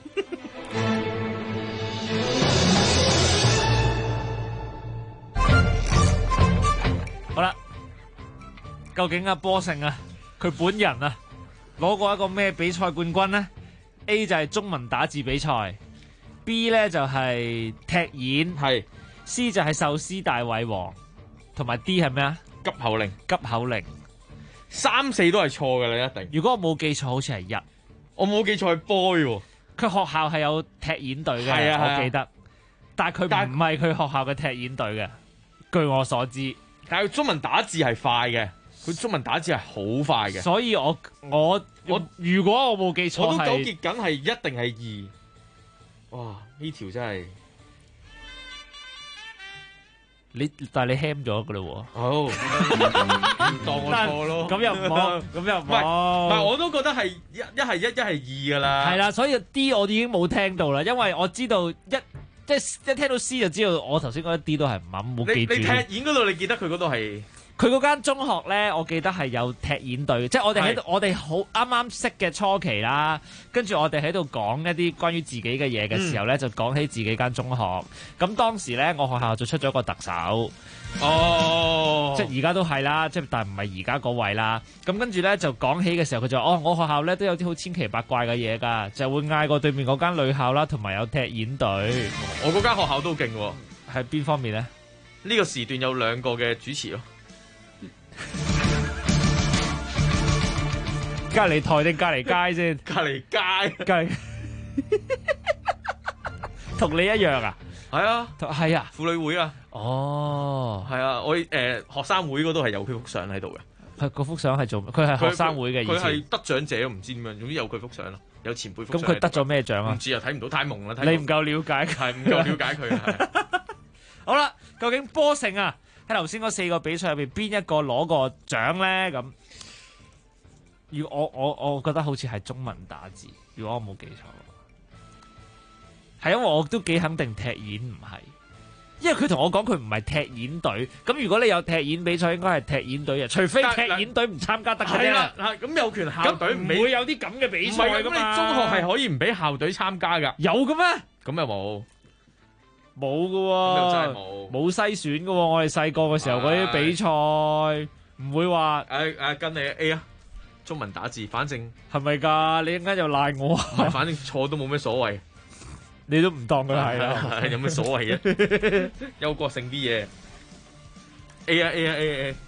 好啦，究竟阿波勝啊，佢本人啊，攞過一個咩比賽冠軍呢？ A 就係中文打字比賽， B 咧就係踢演，係 C 就係壽司大胃王，同埋 D 係咩啊？ 急口令， 急口令 ，3、4都係錯嘅啦，一定。 如果我冇記錯，好似係1， 我冇記錯係 boy 喎。 佢學校係有踢演隊嘅， 係啊， 我記得，但係佢唔係佢學校嘅踢演隊嘅，據我所知。 但係中文打字係快嘅，佢中文打字係好快嘅。 所以我如果我冇記錯， 我都糾結緊係一定係2。哇！呢條真係但係你 ham 咗噶啦喎。 好，當我錯咯。 咁又唔好，咁又唔好。 唔係，我都覺得係一係1，一係2噶啦。 係啦，所以 D 我已經冇聽到啦，因為我知道即係一聽到 C 就知道我頭先嗰一啲都係唔啱，冇記住。 你踢演嗰度，你記得佢嗰度係？ 佢嗰間中學咧，我記得係有踢演隊，即係我哋喺度，我哋好啱啱識嘅初期啦，跟住我哋喺度講一啲關於自己嘅嘢嘅時候咧，就講起自己間中學。咁當時咧，我學校就出咗個特首。 哦， 即係而家都係啦，即係但係唔係而家嗰位啦。咁跟住咧就講起嘅時候，佢就我學校咧都有啲好千奇百怪嘅嘢㗎，就會嗌過對面嗰間女校啦，同埋有踢演隊。 我嗰間學校都勁喎， 喺邊方面咧？ 呢個時段有2個嘅主持咯。 隔離台定隔離街先？ 隔離街， 隔離同你一樣啊？ 係啊， 係啊， 婦女會啊。 哦， 係啊，我學生會嗰度係有佢幅相喺度嘅。 係嗰幅相係做，佢係學生會嘅， 佢係得獎者，唔知點樣，總之有佢幅相咯，有前輩幅相。 咁佢得咗咩獎啊？ 唔知啊，睇唔到，太朦啦。 你唔夠了解， 係唔夠了解佢啊。 好啦，究竟波勝啊喺頭先嗰4個比賽入邊，邊一個攞過獎咧？咁，如果我覺得好似係中文打字，如果我冇記錯，係因為我都幾肯定踢演唔係，因為佢同我講佢唔係踢演隊。咁如果你有踢演比賽，應該係踢演隊嘅，除非踢演隊唔參加得嘅啫。係啦， 咁有權校隊唔會有啲咁嘅比賽噶嘛？ 咁你中學係可以唔俾校隊參加噶？ 有嘅咩？ 咁又冇。 冇噶喎， 真係冇篩選噶喎。我哋細個嘅時候嗰啲比賽唔會話跟你 A 啊，中文打字，反正係咪㗎？你一陣間又賴我， 反正錯都冇咩所謂， 你都唔當佢係啦， 有咩所謂啊？邱國勝啲嘢 A 啊 A 啊 A 啊！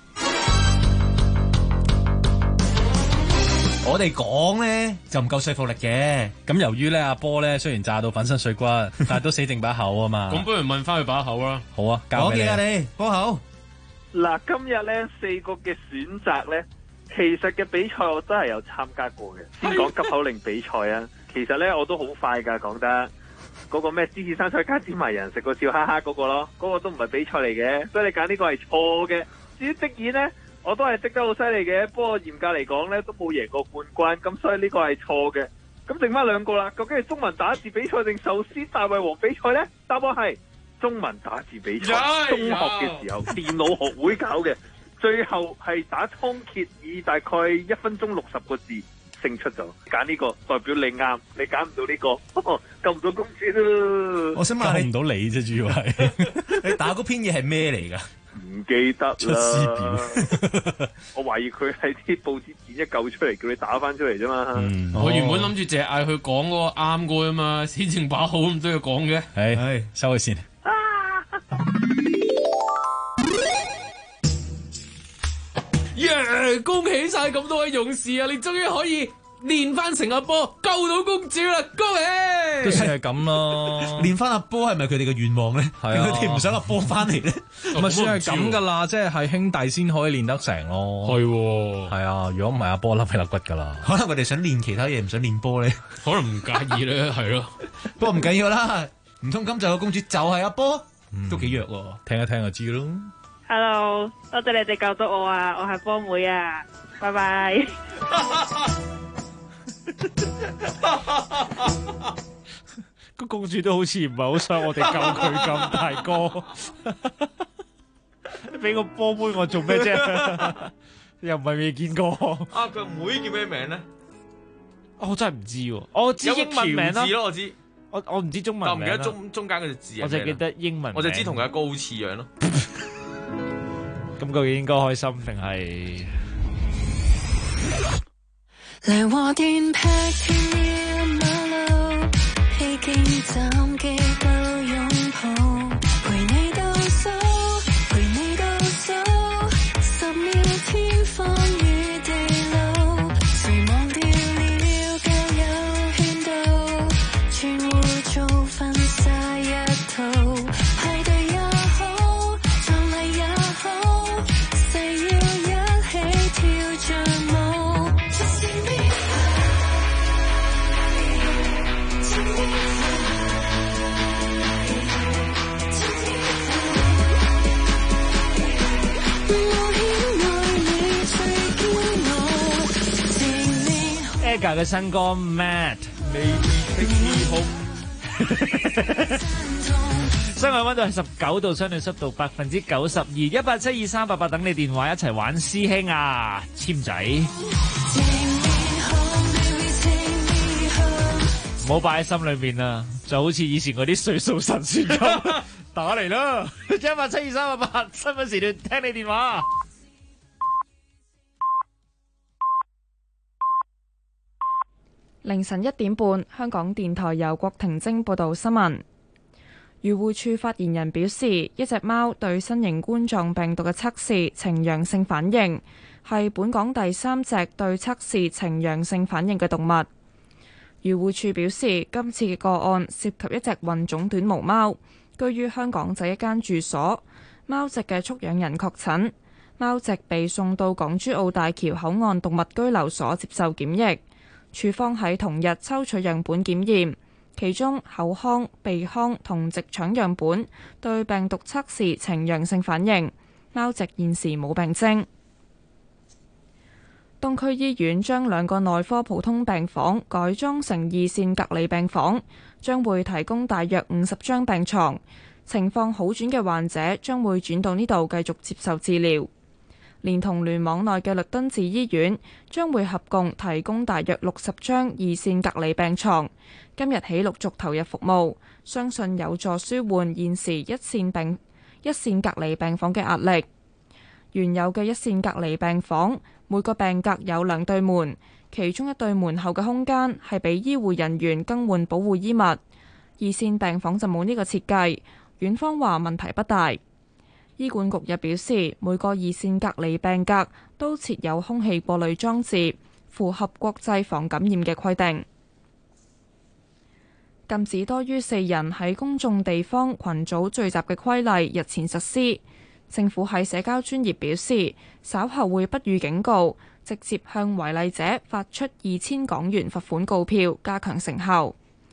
我哋講咧就唔夠說服力嘅。 咁由於咧阿波咧雖然炸到粉身碎骨，但係都死定把口啊嘛。 咁不如問翻佢把口啦。 好啊，交俾你。 講嘢啊你，波口。 嗱，今日咧4個嘅選擇咧，其實嘅比賽我真係有參加過嘅。先講急口令比賽啊，其實咧我都好快㗎講得。嗰個咩芝士生菜加芝麻人食個笑哈哈嗰個咯，嗰個都唔係比賽嚟嘅，所以你揀呢個係錯嘅。至於的演咧，我都係識得好犀利嘅，不過嚴格嚟講咧都冇贏過冠軍，咁所以呢個係錯嘅。咁剩翻2個啦，究竟係中文打字比賽定壽司大胃王比賽咧？答案係中文打字比賽，中學嘅時候電腦學會搞嘅，最後係打倉頡，以大概1分鐘60個字勝出咗。揀呢個代表你啱，你揀唔到呢個，救唔到公主咯。 我想問你， 救唔到你啫，主要係你打嗰篇嘢係咩嚟㗎？ 唔記得啦。 出師表， 我懷疑佢係啲報紙剪一嚿出嚟，叫你打翻出嚟啫嘛。 我原本諗住淨係嗌佢講嗰個啱嘅啊嘛，先正把好咁都要講嘅。 係收佢先。 耶！恭喜晒咁多位勇士啊！你終於可以練翻成阿波，救到公主啦！恭喜！ 都算係咁咯。 練翻阿波係咪佢哋嘅願望咧？定佢哋唔想阿波翻嚟咧？ 咪算係咁噶啦，即係兄弟先可以練得成咯。係啊，如果唔係阿波甩皮甩骨噶啦。 可能佢哋想練其他嘢，唔想練波咧。 可能唔介意咧，係咯。 不過唔緊要啦，唔通今集嘅公主就係阿波，都幾弱喎。 聽一聽就知咯。 Hello， 多謝你哋救到我啊！我係波妹啊，拜拜。 個公主都好似唔係好想我哋救佢咁，大哥。俾個波妹我做咩啫？又唔係未見過。 啊，佢妹叫咩名咧？ 我真係唔知喎，我知英文名啦。 咯，我知。 我唔知中文名。 但唔記得中間嗰隻字係咩？ 我就記得英文。 我就知同佢阿哥好似樣咯。 咁究竟應該開心定係？ 來和電劈天馬路，披荊斬棘都擁抱，陪你到數，陪你到數，10秒天荒與地老，誰忘掉了舊有圈套，全污糟婚紗一套，派對也好，葬禮也好，誓要一起跳着舞。 Aga 嘅新歌 Mad， 室外溫度係19度，相對濕度92%。1872388等你電話一齊玩師兄啊，簽仔。唔好擺喺心裏面啊，就好似以前嗰啲歲數神算咁。打嚟啦！1872388，新聞時段聽你電話。 凌晨1點半，香港電台由郭婷晶報道新聞。漁護署發言人表示，一隻貓對新型冠狀病毒嘅測試呈陽性反應，係本港第3隻對測試呈陽性反應嘅動物。漁護署表示，今次嘅個案涉及一隻混種短毛貓，居於香港仔一間住所。貓隻嘅畜養人確診，貓隻被送到港珠澳大橋口岸動物居留所接受檢疫。處方喺同日抽取樣本檢驗，其中口腔、鼻腔同直腸樣本對病毒測試呈陽性反應。貓隻現時冇病徵。東區醫院將2個內科普通病房改裝成2線隔離病房，將會提供大約50張病床。情況好轉嘅患者將會轉到呢度繼續接受治療。連同聯網內嘅律敦治醫院，將會合共提供大約60張2線隔離病床。今日起陸續投入服務，相信有助舒緩現時一線隔離病房嘅壓力。原有嘅1線隔離病房，每個病格有2對門，其中1對門後嘅空間係俾醫護人員更換保護衣物。2線病房就冇呢個設計，院方話問題不大。醫管局又表示，每個2線隔離病格都設有空氣過濾裝置，符合國際防感染嘅規定。禁止多於4人喺公眾地方群組聚集嘅規例日前實施。政府喺社交專頁表示，稍後會不予警告，直接向違例者發出2000港元罰款告票，加強成效。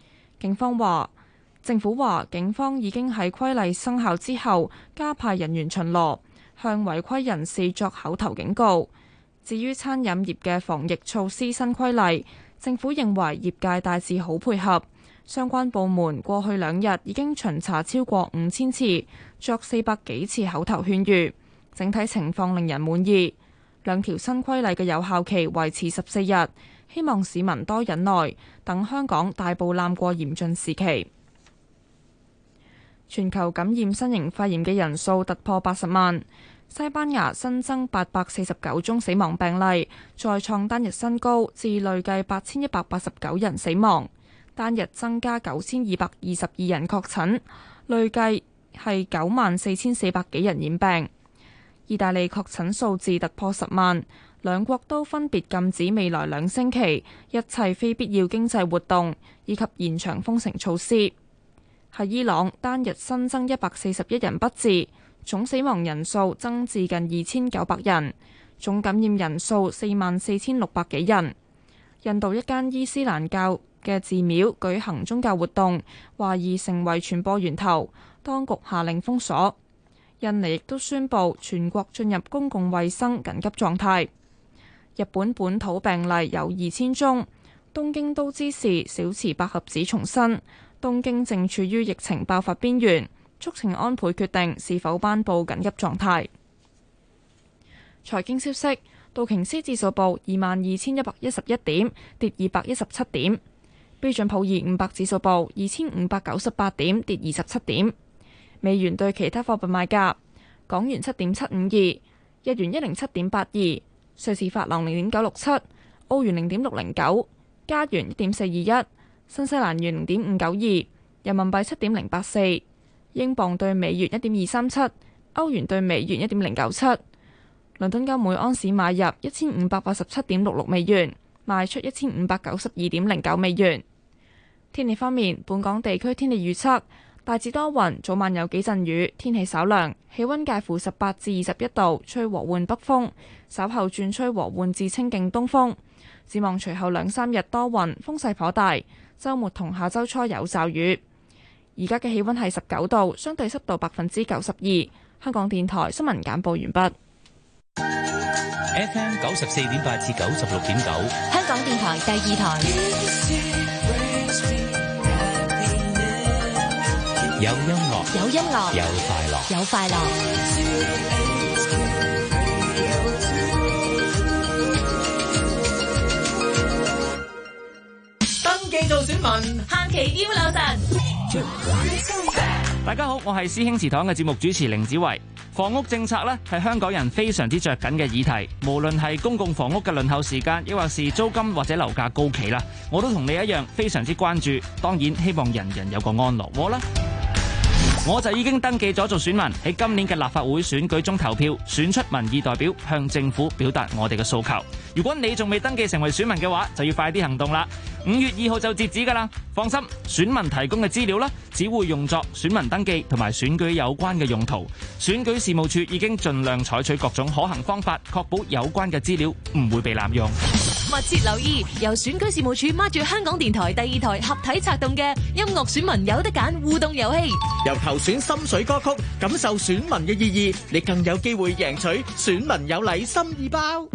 政府話，警方已經喺規例生效之後加派人員巡邏，向違規人士作口頭警告。至於餐飲業嘅防疫措施新規例，政府認為業界大致好配合， 相關部門過去2日已經巡查超過5000次，作400幾次口頭勸喻，整體情況令人滿意。2條新規例嘅有效期維持14日，希望市民多忍耐，等香港大步攬過嚴峻時期。全球感染新型肺炎嘅人數突破80萬，西班牙新增849宗死亡病例，再創單日新高，至累計8189人死亡。單日增加9222人確診，累計係94400幾人染病。意大利確診數字突破10萬，兩國都分別禁止未來2星期一切非必要經濟活動，以及延長封城措施。喺伊朗，單日新增141人不治，總死亡人數增至近2900人，總感染人數44600幾人。印度一間伊斯蘭教嘅寺廟舉行宗教活動，懷疑成為傳播源頭，當局下令封鎖。印尼亦都宣布全國進入公共衛生緊急狀態。日本本土病例有2000宗。東京都知事小池百合子重申，東京正處於疫情爆發邊緣，促請安倍決定是否頒布緊急狀態。財經消息，道瓊斯指數報22,111點，跌217點。標準普爾500指數報2598點，跌27點。美元對其他貨幣賣價：港元7.752，日元107.82，瑞士法郎0.967，澳元0.609，加元1.421，新西蘭元0.592，人民幣7.084，英鎊對美元1.237，歐元對美元1.097。倫敦金每安士買入1587.66美元，賣出1592.09美元。天氣方面，本港地區天氣預測大致多雲，早晚有幾陣雨，天氣稍涼，氣溫介乎18至21度，吹和緩北風，稍後轉吹和緩至清勁東風。展望隨後2-3日多雲，風勢頗大，週末同下週初有驟雨。而家嘅氣溫係19度，相對濕度92%。香港電台新聞簡報完畢。 FM 94.8至96.9， 香港電台第2台。 有音樂， 有音樂， 有快樂， 有快樂。 登記做選民， 限期要留神。 大家好，我係師兄祠堂嘅節目主持凌子維。房屋政策咧係香港人非常之着緊嘅議題，無論係公共房屋嘅輪候時間，抑或是租金或者樓價高企啦，我都同你一樣非常之關注。當然希望人人有個安樂窩啦。我就已經登記咗做選民，喺今年嘅立法會選舉中投票，選出民意代表，向政府表達我哋嘅訴求。如果你仲未登記成為選民嘅話，就要快啲行動啦。5月2號就截止㗎啦。放心，選民提供嘅資料啦，只會用作選民登記同埋選舉有關嘅用途。選舉事務處已經盡量採取各種可行方法，確保有關嘅資料唔會被濫用。 密切留意由選舉事務處孖住香港電台第2台合體策動嘅音樂選民有得揀互動遊戲， 由投選心水歌曲，感受選民嘅意義，你更有機會贏取選民有禮心意包。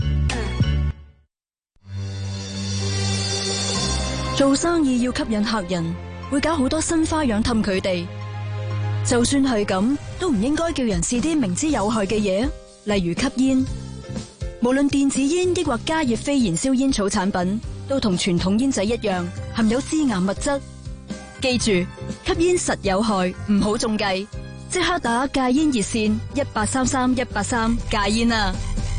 做生意要吸引客人，會搞好多新花樣氹佢哋。就算係咁，都唔應該叫人試啲明知有害嘅嘢，例如吸煙。無論電子煙抑或加熱非燃燒煙草產品，都同傳統煙仔一樣，含有致癌物質。記住，吸煙實有害，唔好中計。即刻打戒煙熱線1833-183戒煙啊！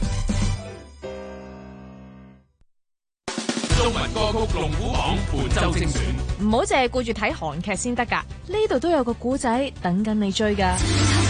中文歌曲龍虎榜本周精選， 唔好淨係顧住睇韓劇先得㗎，呢度都有個古仔等緊你追㗎。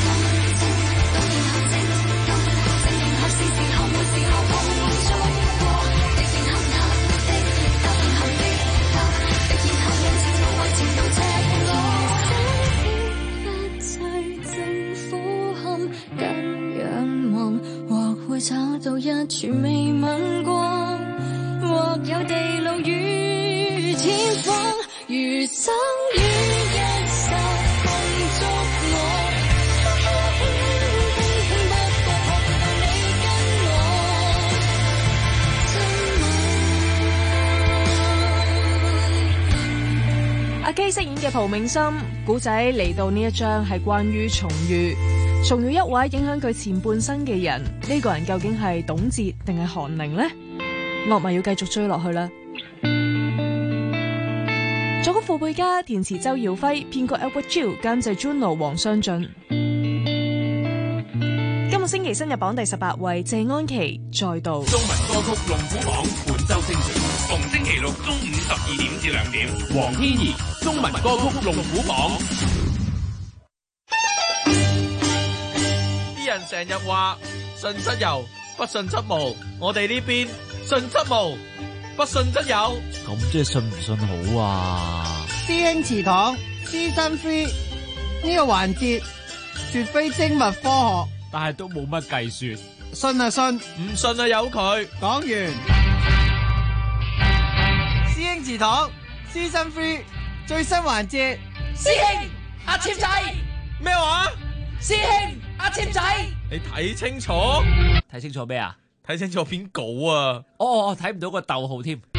找到一處未吻過，或有地牢與天荒，餘生於一剎碰觸我，輕不過看到你跟我真愛。 阿基希飾演嘅蒲銘心，古仔嚟到呢一章係關於重遇一位影響佢前半生嘅人，呢個人究竟係董哲定係韓寧呢？樂迷要繼續追落去啦。作曲傅貝嘉，填詞周耀輝，編曲 Albert Chiu， 監製 Juno 黃雙進。今個星期新日榜第18位，謝安琪再度。 中文歌曲龍虎榜本周精選，逢星期六中午12點至2點。黃天怡中文歌曲龍虎榜。 啲人成日話信則有，不信則無。我哋呢邊信則無，不信則有。 咁即係信唔信好啊？ 師兄祠堂Season 3呢個環節絕非精密科學， 但係都冇乜計算。 信啊信， 唔信啊由佢。 講完。師兄祠堂Season 3最新環節， 師兄阿簽仔咩話？師兄阿簽仔，你睇清楚， 睇清楚咩啊？ 睇清楚篇稿啊！ 哦，睇唔到個逗號添。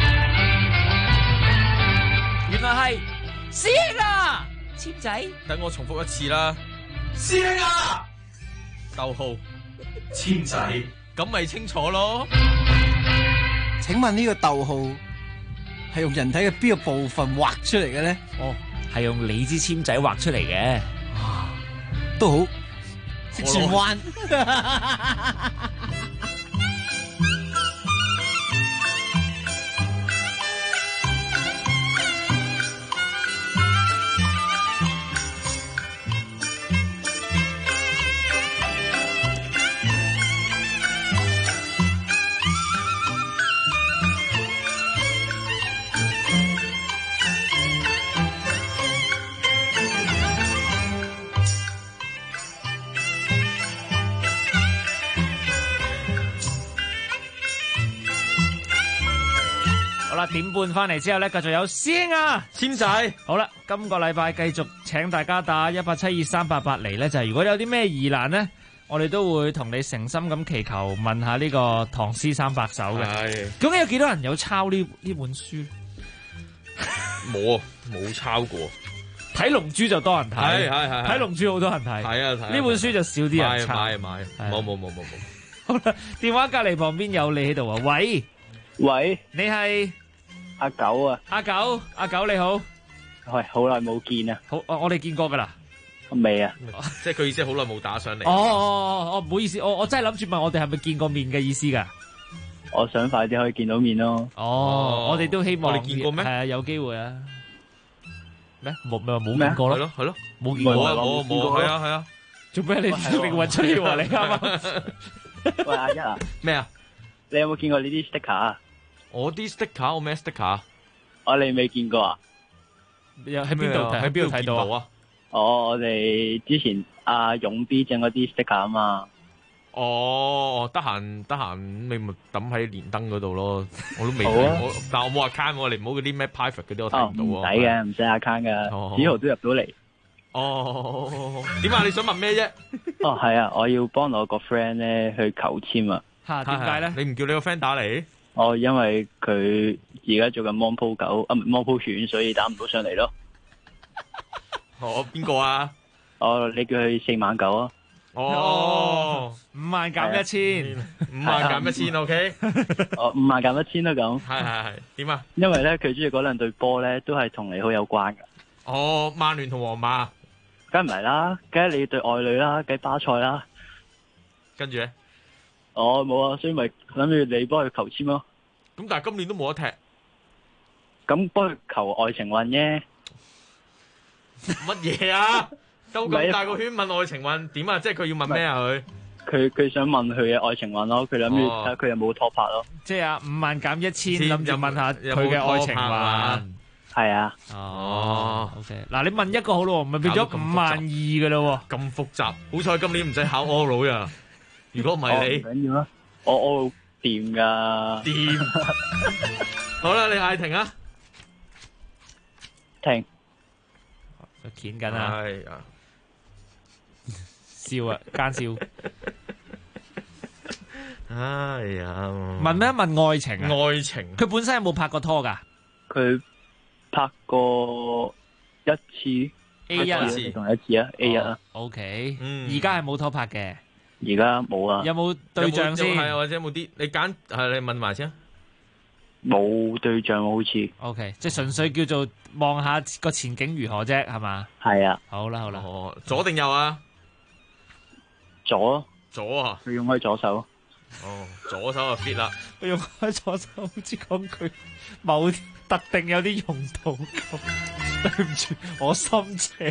原來係師兄啊，簽仔。 等我重複一次啦， 師兄啊， 逗號簽仔， 咁咪清楚咯。 請問呢個逗號係用人體嘅邊個部分畫出嚟嘅咧？ 哦，係用你支簽仔畫出嚟嘅。 都好識轉彎。 好啦，點半翻嚟之後咧，繼續有師兄啊， 簽仔。 好啦，今個禮拜繼續請大家打1872388嚟咧，就係如果你有啲咩疑難咧，我哋都會同你誠心咁祈求問下呢個唐詩300首嘅。係。究竟有幾多人有抄呢本書？ 冇啊，冇抄過。 睇龍珠就多人睇， 係睇龍珠好多人睇。係啊，呢本書就少啲人抄。 買，冇。 好啦，電話隔離旁邊有你喺度啊，喂，你係阿九啊？ 阿九你好， 喂，好耐冇見啊！ 好，我哋見過噶啦， 未啊？ 即係佢意思係好耐冇打上嚟。 哦，唔好意思，我真係諗住問我哋係咪見過面嘅意思噶？ 我想快啲可以見到面咯。 我哋都希望你見過咩？ 係啊，有機會啊。咩？冇見過咯？ 係咯， 冇見過冇，係啊。 做咩你搵出嚟話你啱啱？ 喂，阿一啊， 咩啊？ 你有冇見過呢啲 sticker 啊？ 我啲 sticker， 我咩 sticker？ 你未見過啊？ 喺邊度睇？喺邊度睇到啊？ 我哋之前阿勇 B 整嗰啲 sticker 啊嘛。 得閒你咪抌喺連登嗰度咯。我都未睇， 但我冇 account， 你唔好嗰啲咩 private 嗰啲我睇唔到。 唔使嘅，唔使 account 噶，子豪都入到嚟。 點啊？你想問咩啫？ 係啊，我要幫我個 friend 咧去求簽啊。 點解咧？ 你唔叫你個 friend 打嚟？ 因為佢而家做緊芒鋪狗芒鋪犬，所以打唔到上嚟咯。 邊個啊？ 你叫佢49000啊。 5萬減1000 ，5萬減1000 ，OK。 5萬減1000都咁。 係，點啊？ 因為咧，佢中意嗰兩隊波咧，都係同你好有關噶。 曼聯同皇馬。 梗唔係啦，梗係你對愛侶啦，梗係巴塞啦。 跟住咧？ 冇啊，所以咪諗住你幫佢求簽咯。 咁但係今年都冇得踢。 咁幫佢求愛情運啫。 乜嘢啊？兜咁大個圈問愛情運點啊？即係佢要問咩啊？ 佢想問佢嘅愛情運咯，佢諗住睇下佢有冇拖拍咯。 即係啊，5萬減1000，諗住問下佢嘅愛情運。 係啊。 OK。嗱，你問一個好咯，咪變咗52000噶咯。 咁複雜，好彩今年唔使考 oral 呀。如果唔係你， 唔緊要啦，我掂噶。 掂。好啦，你嗌停啊！ 停。 鉗緊啊！ 係啊， 笑啊，奸笑。 哎呀， 問咩？問愛情啊？ 愛情。 佢本身有冇拍過拖噶？ 佢拍過次 A 一次同一次啊 A 一啊。 O K， 而家係冇拖拍嘅， 而家冇啊。 有冇對象先？ 係或者有冇啲你揀你問埋先。 冇對象好似。 O K， 即係純粹叫做望下個前景如何啫，係嘛？ 係啊。 好啦。 左定右啊？ 左啊。 佢用開左手。 左手就 fit 啦。 佢用開左手，好似講佢某特定有啲用途咁。對唔住，我心邪。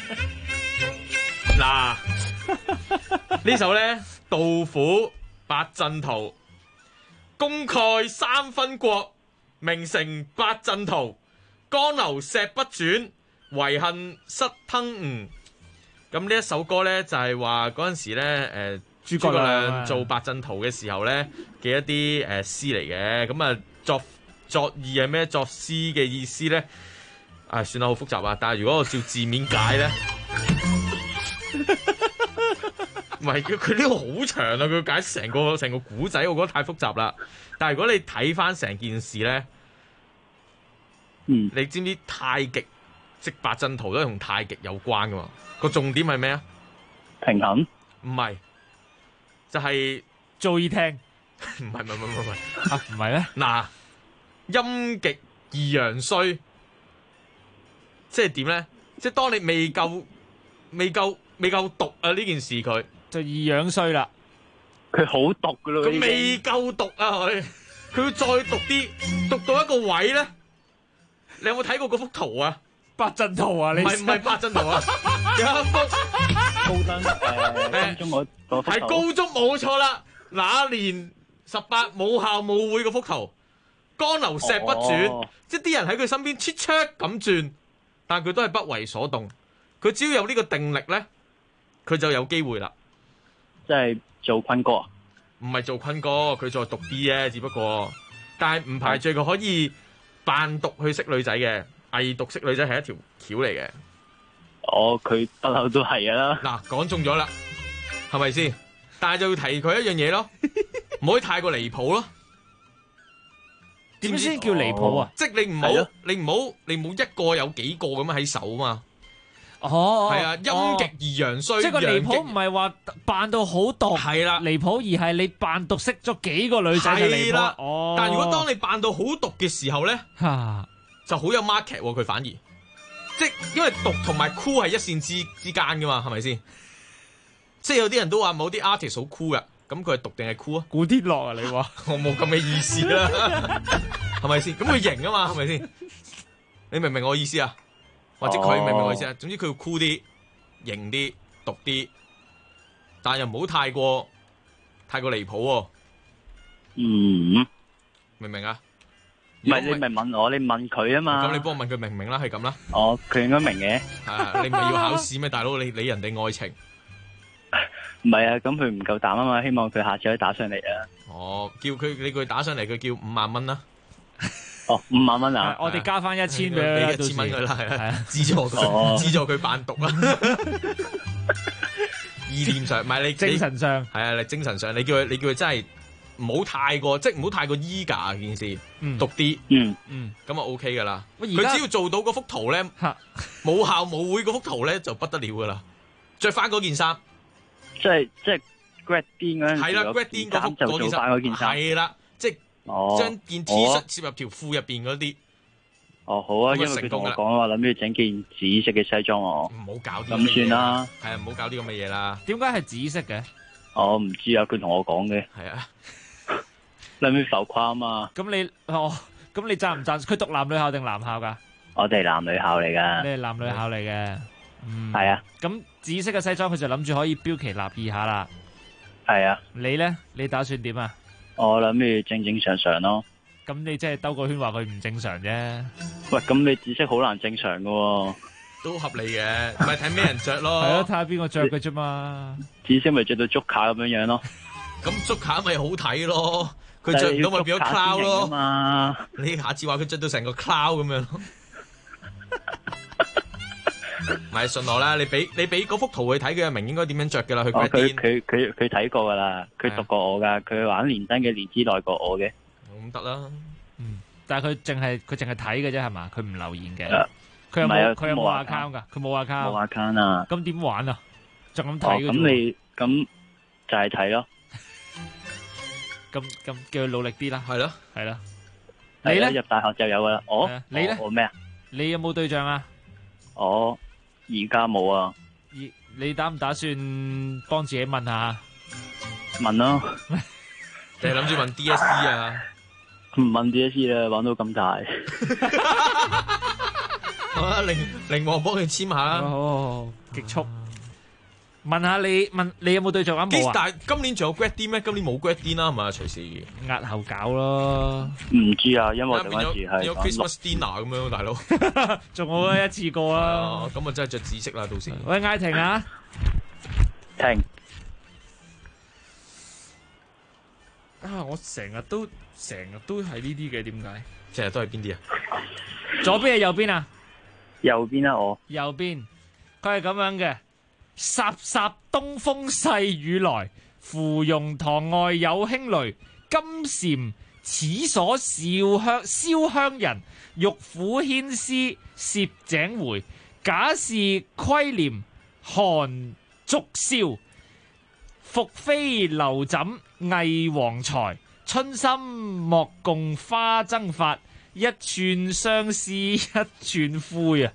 嗱，呢首咧杜甫八陣圖，功蓋三分國，名成八陣圖。江流石不轉，遺恨失吞吳。咁呢一首歌咧就係話嗰陣時咧諸葛亮做八陣圖嘅時候咧嘅一啲詩嚟嘅。咁啊作意係咩？作詩嘅意思咧？算啦，好複雜啊！但係如果我照字面解咧，唔係佢呢個好長啊！佢解成個古仔，我覺得太複雜啦。但係如果你睇翻成件事咧，你知唔知太極即八陣圖都係同太極有關噶嘛？個重點係咩啊？ 平衡？ 唔係，就係做意聽。 唔係唔係咩？ 嗱，陰極二陽衰。即係點咧？即係當你未夠毒啊！呢件事佢就二樣衰啦。 佢好毒噶咯。 佢未夠毒啊！佢要再毒啲，毒到一個位咧。你有冇睇過嗰幅圖啊？ 八陣圖啊？你唔係八陣圖啊？有一幅高登高中嗰幅圖。 係高中冇錯啦。那年18母校舞會嗰幅圖，江流石不轉，即係啲人喺佢身邊切咁轉。但佢都係不為所動，佢只要有呢個定力咧，佢就有機會啦。 即係做坤哥啊？ 唔係做坤哥，佢再毒啲啫，只不過，但係唔排除佢可以扮毒去識女仔嘅，偽毒識女仔係一條橋嚟嘅。 佢不嬲都係噶啦。 嗱，講中咗啦，係咪先？但係就要提佢一樣嘢咯，唔可以太過離譜咯。 點先叫離譜啊？ 即係你唔好一個有幾個咁樣喺手啊嘛。係啊，陰極二陽衰。 即係個離譜唔係話扮到好毒， 係啦， 離譜而係你扮毒識咗幾個女仔就離譜啦。 但係如果當你扮到好毒嘅時候咧，就好有 market 佢反而，即係因為毒同埋 cool 係一線之間噶嘛，係咪先？即係有啲人都話某啲 artist 好 cool 噶。咁佢係毒定係酷啊？古天樂啊，你話我冇咁嘅意思啦，係咪先？咁佢型啊嘛，係咪先？你明唔明我意思啊？或者佢明唔明我意思啊？總之佢要酷啲、型啲、毒啲，但係又唔好太過離譜喎。 明唔明啊？ 唔係你咪問我，你問佢啊嘛。 咁你幫我問佢明唔明啦？係咁啦。 佢應該明嘅。 你唔係要考試咩，大佬？你理人哋愛情。 唔係啊，咁佢唔夠膽啊嘛，希望佢下次可以打上嚟啊。 叫佢打上嚟，佢叫5萬蚊啦。 5萬蚊啊！ 我哋加翻1000俾佢，1000蚊佢啦，係啊，資助佢扮毒啦。意念上，唔係你精神上， 係啊，你精神上，你叫佢真係唔好太過，即係唔好太過eager件事，毒啲，咁啊 OK 噶啦。佢只要做到嗰幅圖咧，母校舞會嗰幅圖咧就不得了噶啦，着翻嗰件衫。 即係 grad din 嗰陣時， 係啦 grad din 嗰件衫， 係啦，即係將件 T 恤攝入條褲入邊嗰啲。 好啊，因為佢同我講話諗住整件紫色嘅西裝我。 唔好搞啲咁算啦。 係啊，唔好搞啲咁嘅嘢啦。 點解係紫色嘅？ 我唔知啊，佢同我講嘅。 係啊， 諗住浮誇啊嘛。 咁你讚唔讚？佢讀男女校定男校噶？ 我哋男女校嚟噶。 你係男女校嚟嘅。 係啊。 咁紫色嘅西裝，佢就諗住可以標奇立異下啦。 係啊。 你咧？你打算點啊？ 我諗住正正常常咯。 咁你即係兜個圈話佢唔正常啫。 喂，咁你紫色好難正常噶喎。 都合理嘅，唔係睇咩人着咯。 係咯，睇下邊個着嘅啫嘛。 紫色咪着到竹卡咁樣樣咯。 咁竹卡咪好睇咯，佢着唔到咪變咗 cloud 咯。 嘛， 你下次話佢着到成個 cloud 咁樣咯。唔係信我啦，你俾嗰幅圖去睇，佢就明應該點樣着噶啦。 佢睇過噶啦，佢讀過我噶，佢玩連登嘅年資耐過我嘅。 咁得啦。 但係佢淨係睇嘅啫係嘛，佢唔留言嘅。 佢有唔係啊冇佢有冇冇 account 㗎？佢冇 account。 冇 account 啊。 咁點玩啊？就咁哦， 睇嘅啫喎。 咁你咁就係睇咯。 咁叫佢努力啲啦。 係咯， 係啦。你係啊咧？ 入大學就有噶啦。 你咧？ 我咩啊？ 你有冇對象啊？ 我而家冇啊。 你打唔打算幫自己問下？ 問咯。 你係諗住問 DSE 啊？ 唔問 DSE 啦，玩到咁大。 好啊，令我幫佢簽下啦。 好，極速。問下你有冇對象啊？冇啊。 但係今年仲有 grad D 咩？今年冇 grad D 啦，係嘛？隨時押後搞咯。 唔知啊，因為嗰陣時係有 Christmas dinner 咁樣，大佬。 仲好啊，一次過啊。 咁啊真係着紫色啦，到時。 喂，嗌停啊！ 停。 啊！我成日都係呢啲嘅，點解？ 成日都係邊啲啊？ 左邊係右邊啊？ 右邊啊，我。 右邊，佢係咁樣嘅。霎霎東風細雨來，芙蓉塘外有輕雷。金蟬此所燒香人，玉虎牽絲攝井回。假使窺簾寒竹燒，復非留枕魏王才。春心莫共花爭發，一寸相思一寸灰啊！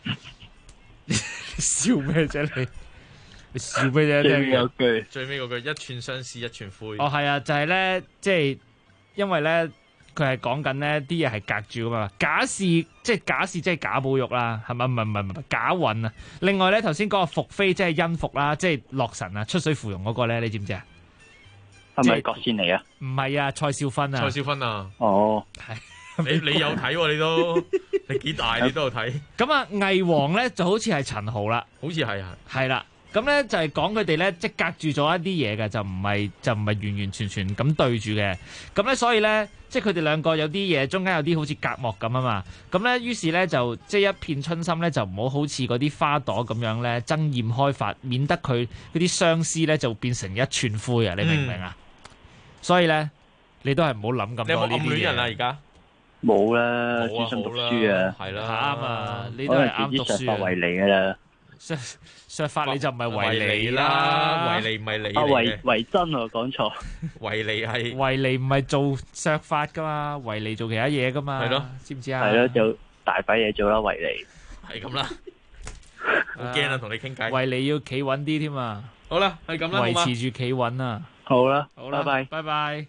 笑咩啫你笑咩啫？ 最尾嗰句一寸相思一寸灰。 哦，係啊，就係咧，即係因為咧，佢係講緊咧啲嘢係隔住噶嘛。假使即係賈寶玉啦，係咪？唔係賈韻啊。另外咧，頭先講個伏妃即係甄宓啦，即係洛神啊，出水芙蓉嗰個咧，你知唔知啊？ 係咪郭仙妮啊？ 唔係啊，蔡少芬啊。 蔡少芬啊。 哦， 係。你有睇喎？你都你幾大？你都有睇。 咁啊，魏王咧就好似係陳豪啦， 好似係啊。 係啦。咁咧就係講佢哋咧，即係隔住咗一啲嘢嘅，就唔係完完全全咁對住嘅。咁咧所以咧，即係佢哋兩個有啲嘢中間有啲好似隔膜咁啊嘛。咁咧於是咧就即係一片春心咧，就唔好好似嗰啲花朵咁樣咧爭艷開發，免得佢嗰啲相思咧就變成一寸灰啊！你明唔明啊？所以咧，你都係唔好諗咁多呢啲嘢。 你有冇暗戀人啊？而家冇啦，專心讀書啊。 係啦， 啱啊！你都係啱讀書啊。 為你噶啦。 削髮你就唔係維尼啦，維尼唔係你嚟嘅。 維真我講錯， 維尼係維尼唔係做削髮噶嘛，維尼做其他嘢噶嘛， 係咯， 知唔知啊？ 係咯，就大把嘢做啦，維尼。 係咁啦，好驚啊！同你傾偈。 維尼要企穩啲添啊！ 好啦，係咁啦， 維持住企穩啊！ 好啦， 好啦， 拜拜， 拜拜。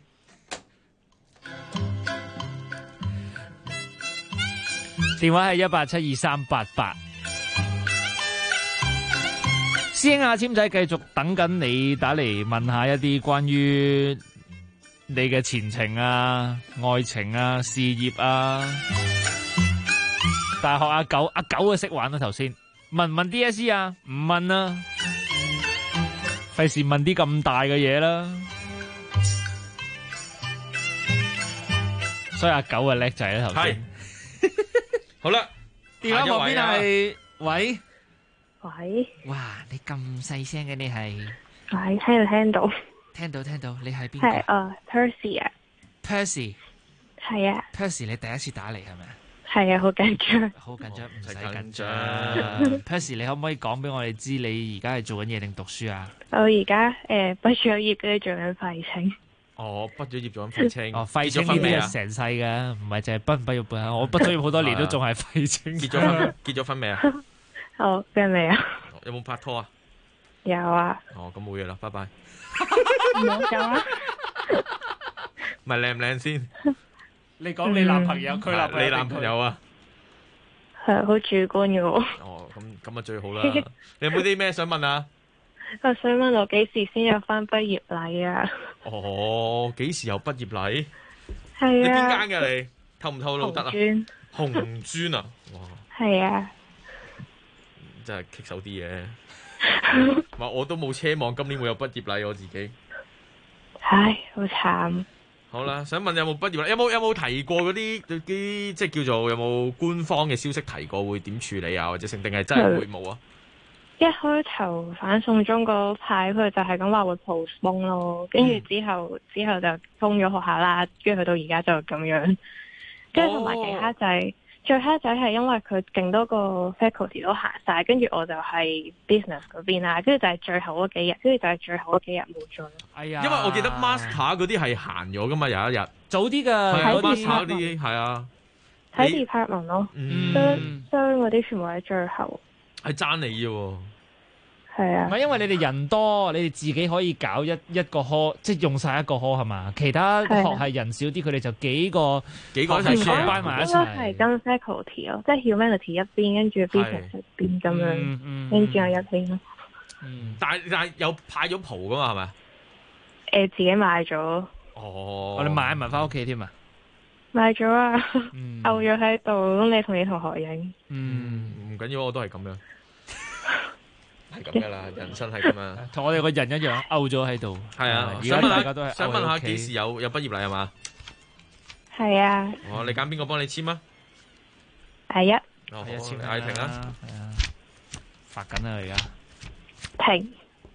電話係1872388。師兄阿簽仔繼續等緊你打嚟問下一啲關於你嘅前程啊、愛情啊、事業啊。大學阿九啊識玩啦，頭先問唔問 DSE 啊？唔問啦，費事問啲咁大嘅嘢啦。所以阿九係叻仔啦，頭先。 好啦， 電話旁邊係喂。 喂， 哇！你咁細聲嘅你係？ 喂，聽到， 聽到，你係邊個？ 係Percy 啊 ，Percy， 係啊 ，Percy，你第一次打嚟係咪？ 係啊，好緊張， 好緊張，唔使緊張。Percy，你可唔可以講俾我哋知你而家係做緊嘢定讀書啊？ 我而家畢咗業，跟住做緊廢青。 哦，畢咗業做緊廢青。 哦，廢青呢啲係成世㗎，唔係淨係畢唔畢業半。我畢咗業好多年都仲係廢青。 結咗婚未啊？ 好，跟未啊？ 有冇拍拖啊？ 有啊。 哦，咁冇嘢啦，拜拜。 唔好咁啊！ 咪靚唔靚先？ 你講你男朋友，佢男朋友， 你男朋友啊？ 係好主觀嘅喎。 哦，咁啊最好啦。你有冇啲咩想問啊？ 我想問我幾時先有翻畢業禮啊？ 哦，幾時有畢業禮？ 係啊。 你邊間㗎你？透唔透露得啊？ 紅磚啊！哇。 係啊。 真係棘手啲嘢，唔係我都冇奢望今年會有畢業禮我自己。 唉，好慘。 好啦，想問有冇畢業禮？有冇提過嗰啲即係叫做有冇官方嘅消息提過會點處理啊？或者成定係真係會冇啊？ 一開頭反送中嗰排佢就係咁話會 postpone 咯，跟住之後就封咗學校啦，跟住去到而家就咁樣，跟住同埋其他就係最蝦仔係因為佢勁多個 faculty 都行晒，跟住我就係 business 嗰邊啦，跟住就係最後嗰幾日，跟住就係最後嗰幾日冇咗。 哎呀，因為我記得 master 嗰啲係閒咗噶嘛，有一日早啲㗎， 係 master 嗰啲係啊， 睇 department 咯，商嗰啲全部喺最後。 係爭你嘅喎。 係啊， 唔係因為你哋人多，你哋自己可以搞一個科，即係用晒一個科係嘛？其他學系人少啲，佢哋就幾個一齊 share 班埋一齊。應該係跟 faculty 咯，即係 humanity 一邊，跟住 business 一邊咁樣，跟住我一邊咯。 但係有派咗蒲噶嘛？係咪？ 自己買咗。 哦， 我哋買埋翻屋企添啊！ 買咗啊，漚咗喺度，咁你同你同學影。 唔緊要，我都係咁樣。係咁噶啦，人生係咁樣， 同我哋個人一樣，漚咗喺度。 係啊， 而家大家都係想問下幾時有畢業禮係嘛？ 係啊。 哦，你揀邊個幫你簽啊？ 第一。 哦，簽嗌停啦。 係啊，發緊啊而家。 停。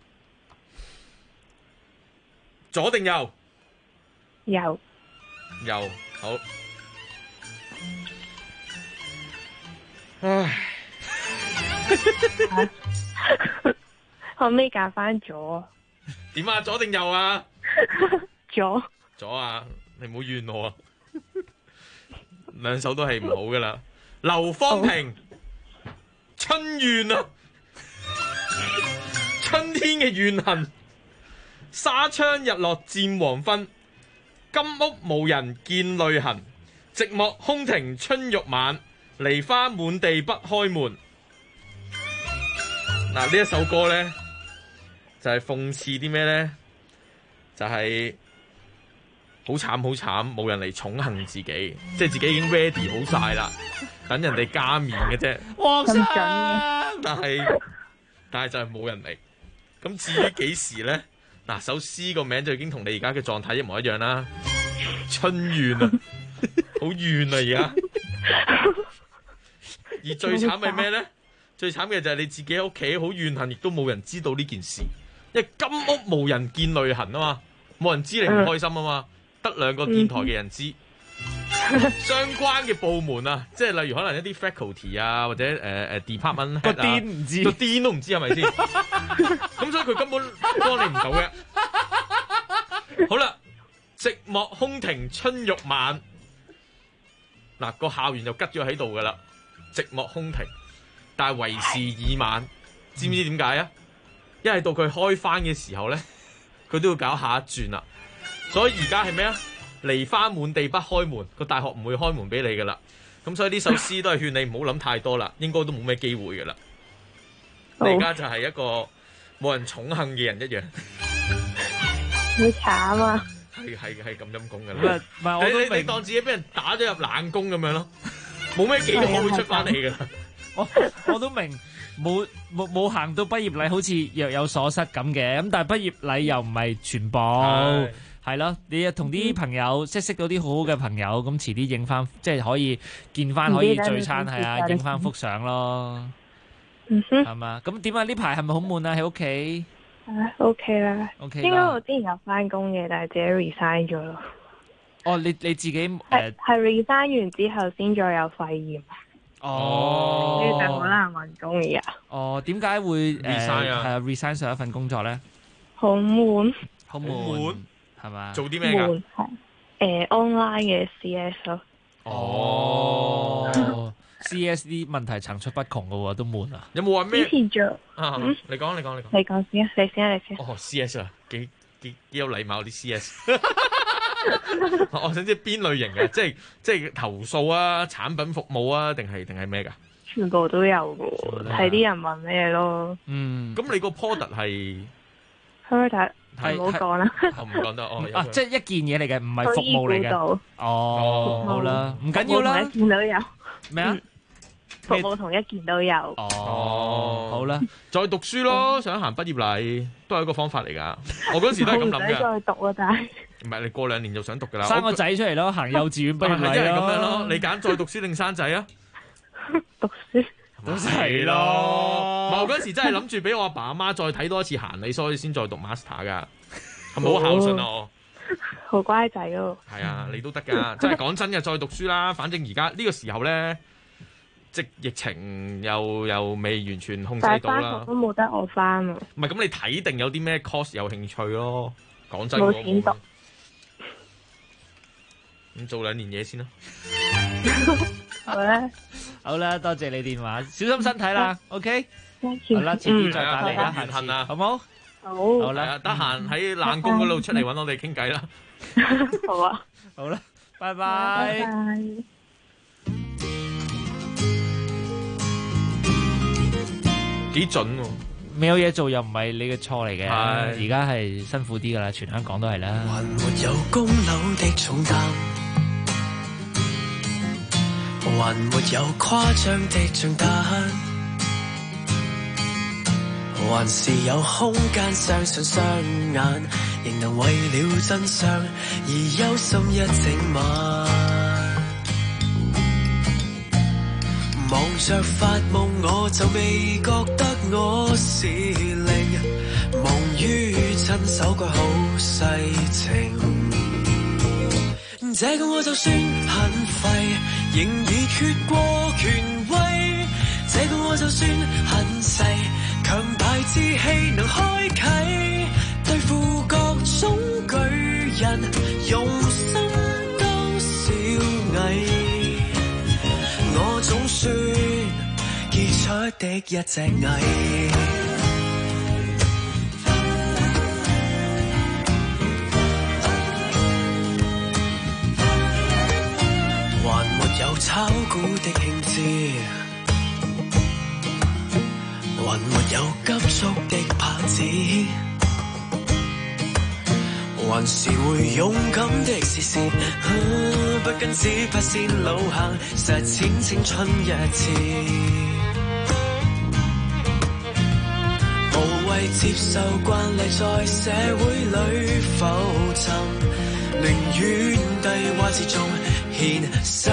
左定右？ 右。 右，好。唉。 可唔可以揀翻左？ 點啊？左定右啊？ 左。 左啊！你唔好怨我啊！兩手都係唔好噶啦。劉芳平，春怨啊！春天嘅怨恨，紗窗日落漸黃昏，金屋無人見淚痕，寂寞空庭春欲晚，梨花滿地不開門。嗱，呢一首歌咧就係諷刺啲咩咧？就係好慘好慘，冇人嚟寵幸自己，即係自己已經 ready 好晒啦，等人哋加冕嘅啫。 皇上， 但係就係冇人嚟。咁至於幾時咧？嗱，首詩個名就已經同你而家嘅狀態一模一樣啦。春怨啊，好怨啊而家。而最慘係咩咧？最慘嘅就係你自己喺屋企好怨恨，亦都冇人知道呢件事，因為金屋無人見淚痕啊嘛，冇人知你唔開心啊嘛，得兩個電台嘅人知。相關嘅部門啊，即係例如可能一啲 faculty 啊，或者department 個癲唔知， 個癲都唔知係咪先？咁所以佢根本幫你唔到嘅。好啦，寂寞空庭春欲晚，嗱個校園就吉咗喺度噶啦，寂寞空庭。但係為時已晚，知唔知點解啊？一係到佢開翻嘅時候咧，佢都要搞下一轉啦。所以而家係咩啊？梨花滿地不開門，個大學唔會開門俾你噶啦。咁所以呢首詩都係勸你唔好諗太多啦，應該都冇咩機會噶啦。你而家就係一個冇人寵幸嘅人一樣， 好慘啊！ 係咁陰功噶啦。 唔係我都你當自己俾人打咗入冷宮咁樣咯，冇咩幾可會出翻嚟噶啦。 我都明，冇行到畢業禮，好似若有所失咁嘅。咁但係畢業禮又唔係全部，係咯。你同啲朋友即係識到啲好好嘅朋友，咁遲啲影翻，即係可以見翻，可以聚餐，係啊，影翻幅相咯。係嘛？咁點啊？呢排係咪好悶啊？喺屋企 ？OK 啦。 OK 應該我之前有翻工嘅，但係自己 resign 咗咯。 哦，你自己係 resign 完之後先再有肺炎。 哦， 所以就好難揾工而家。 哦，點解會 resign 啊？ 係啊 resign 上一份工作咧？ 好悶， 好悶，係嘛？ 做啲咩㗎？ 係online 嘅 CS 咯。 哦，CS 啲問題層出不窮嘅喎，都悶啊！ 有冇話咩？ 以前做你講。 你講先啊，你先。 哦 ，CS 啊，幾有禮貌啲 CS。我想知邊類型嘅，即係投訴啊、產品服務啊，定係咩噶？ 全部都有嘅，睇啲人問咩咯。 咁你個 product 係 product 唔好講啦， 唔講得哦。 即係一件嘢嚟嘅，唔係服務嚟嘅。哦，好啦，唔緊要啦。 一件都有咩啊？ 服務同一件都有。 哦，好啦， 再讀書咯，想行畢業禮都係一個方法嚟噶。我嗰時都係咁諗嘅。 唔使再讀啊，但係。 唔係你過2年就想讀噶啦， 生個仔出嚟咯，行幼稚園畢業禮咯， 一係咁樣咯。你揀再讀書定生仔啊？ 讀書都係咯。我嗰時真係諗住俾我阿爸阿媽再睇多一次行李，所以先再讀 master 噶，係咪好孝順啊？我好乖仔咯。 係啊，你都得噶，真係講真嘅，再讀書啦。反正而家呢個時候咧， 即疫情又未完全控制但係到啦翻學。都冇得我翻啊！ 唔係咁，你睇定有啲咩 course 有興趣咯？講真， 冇錢讀。 咁做2年嘢先啦。 好啦， 好啦，多謝你電話，小心身體啦。OK， Thank you 好啦，遲啲再打嚟啦， 緣分啊， 好冇？ 好啦， 得閒喺冷宮嗰度出嚟揾我哋傾偈啦。 好啊， 好啦，拜拜。 拜拜。 幾準喎！ 未有嘢做又唔係你嘅錯嚟嘅， 係而家係辛苦啲噶啦，全香港都係啦。 還沒有供樓的重擔，還沒有誇張的賬單，還是有空間相信雙眼，仍能為了真相而憂心一整晚。忙着發夢，我就未覺得我是零，忙於親手改好世情。這個我就算很廢，仍已決過權威。這個我就算很細，強大志氣能開啟，對付各種巨人，用心當小蟻。我總算結出的一隻蟻，還沒有炒股的興致，還沒有急速的拍子，還是會勇敢的試試，不跟只發線路行，實踐青春一次。無謂接受慣例在社會裏浮沉，寧願低話之中獻身。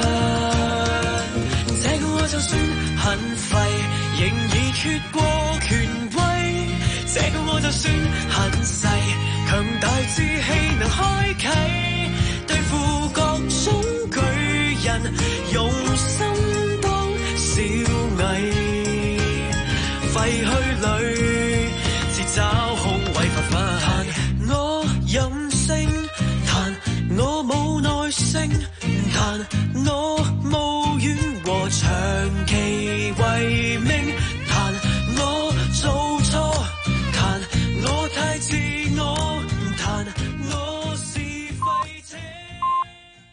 這個我就算很廢，仍已決過權威。這個我就算很細，強大志氣能開啟，對付各種巨人，用心當小蟻。廢墟裏自找空位發奮，彈我任性，彈我冇耐性，彈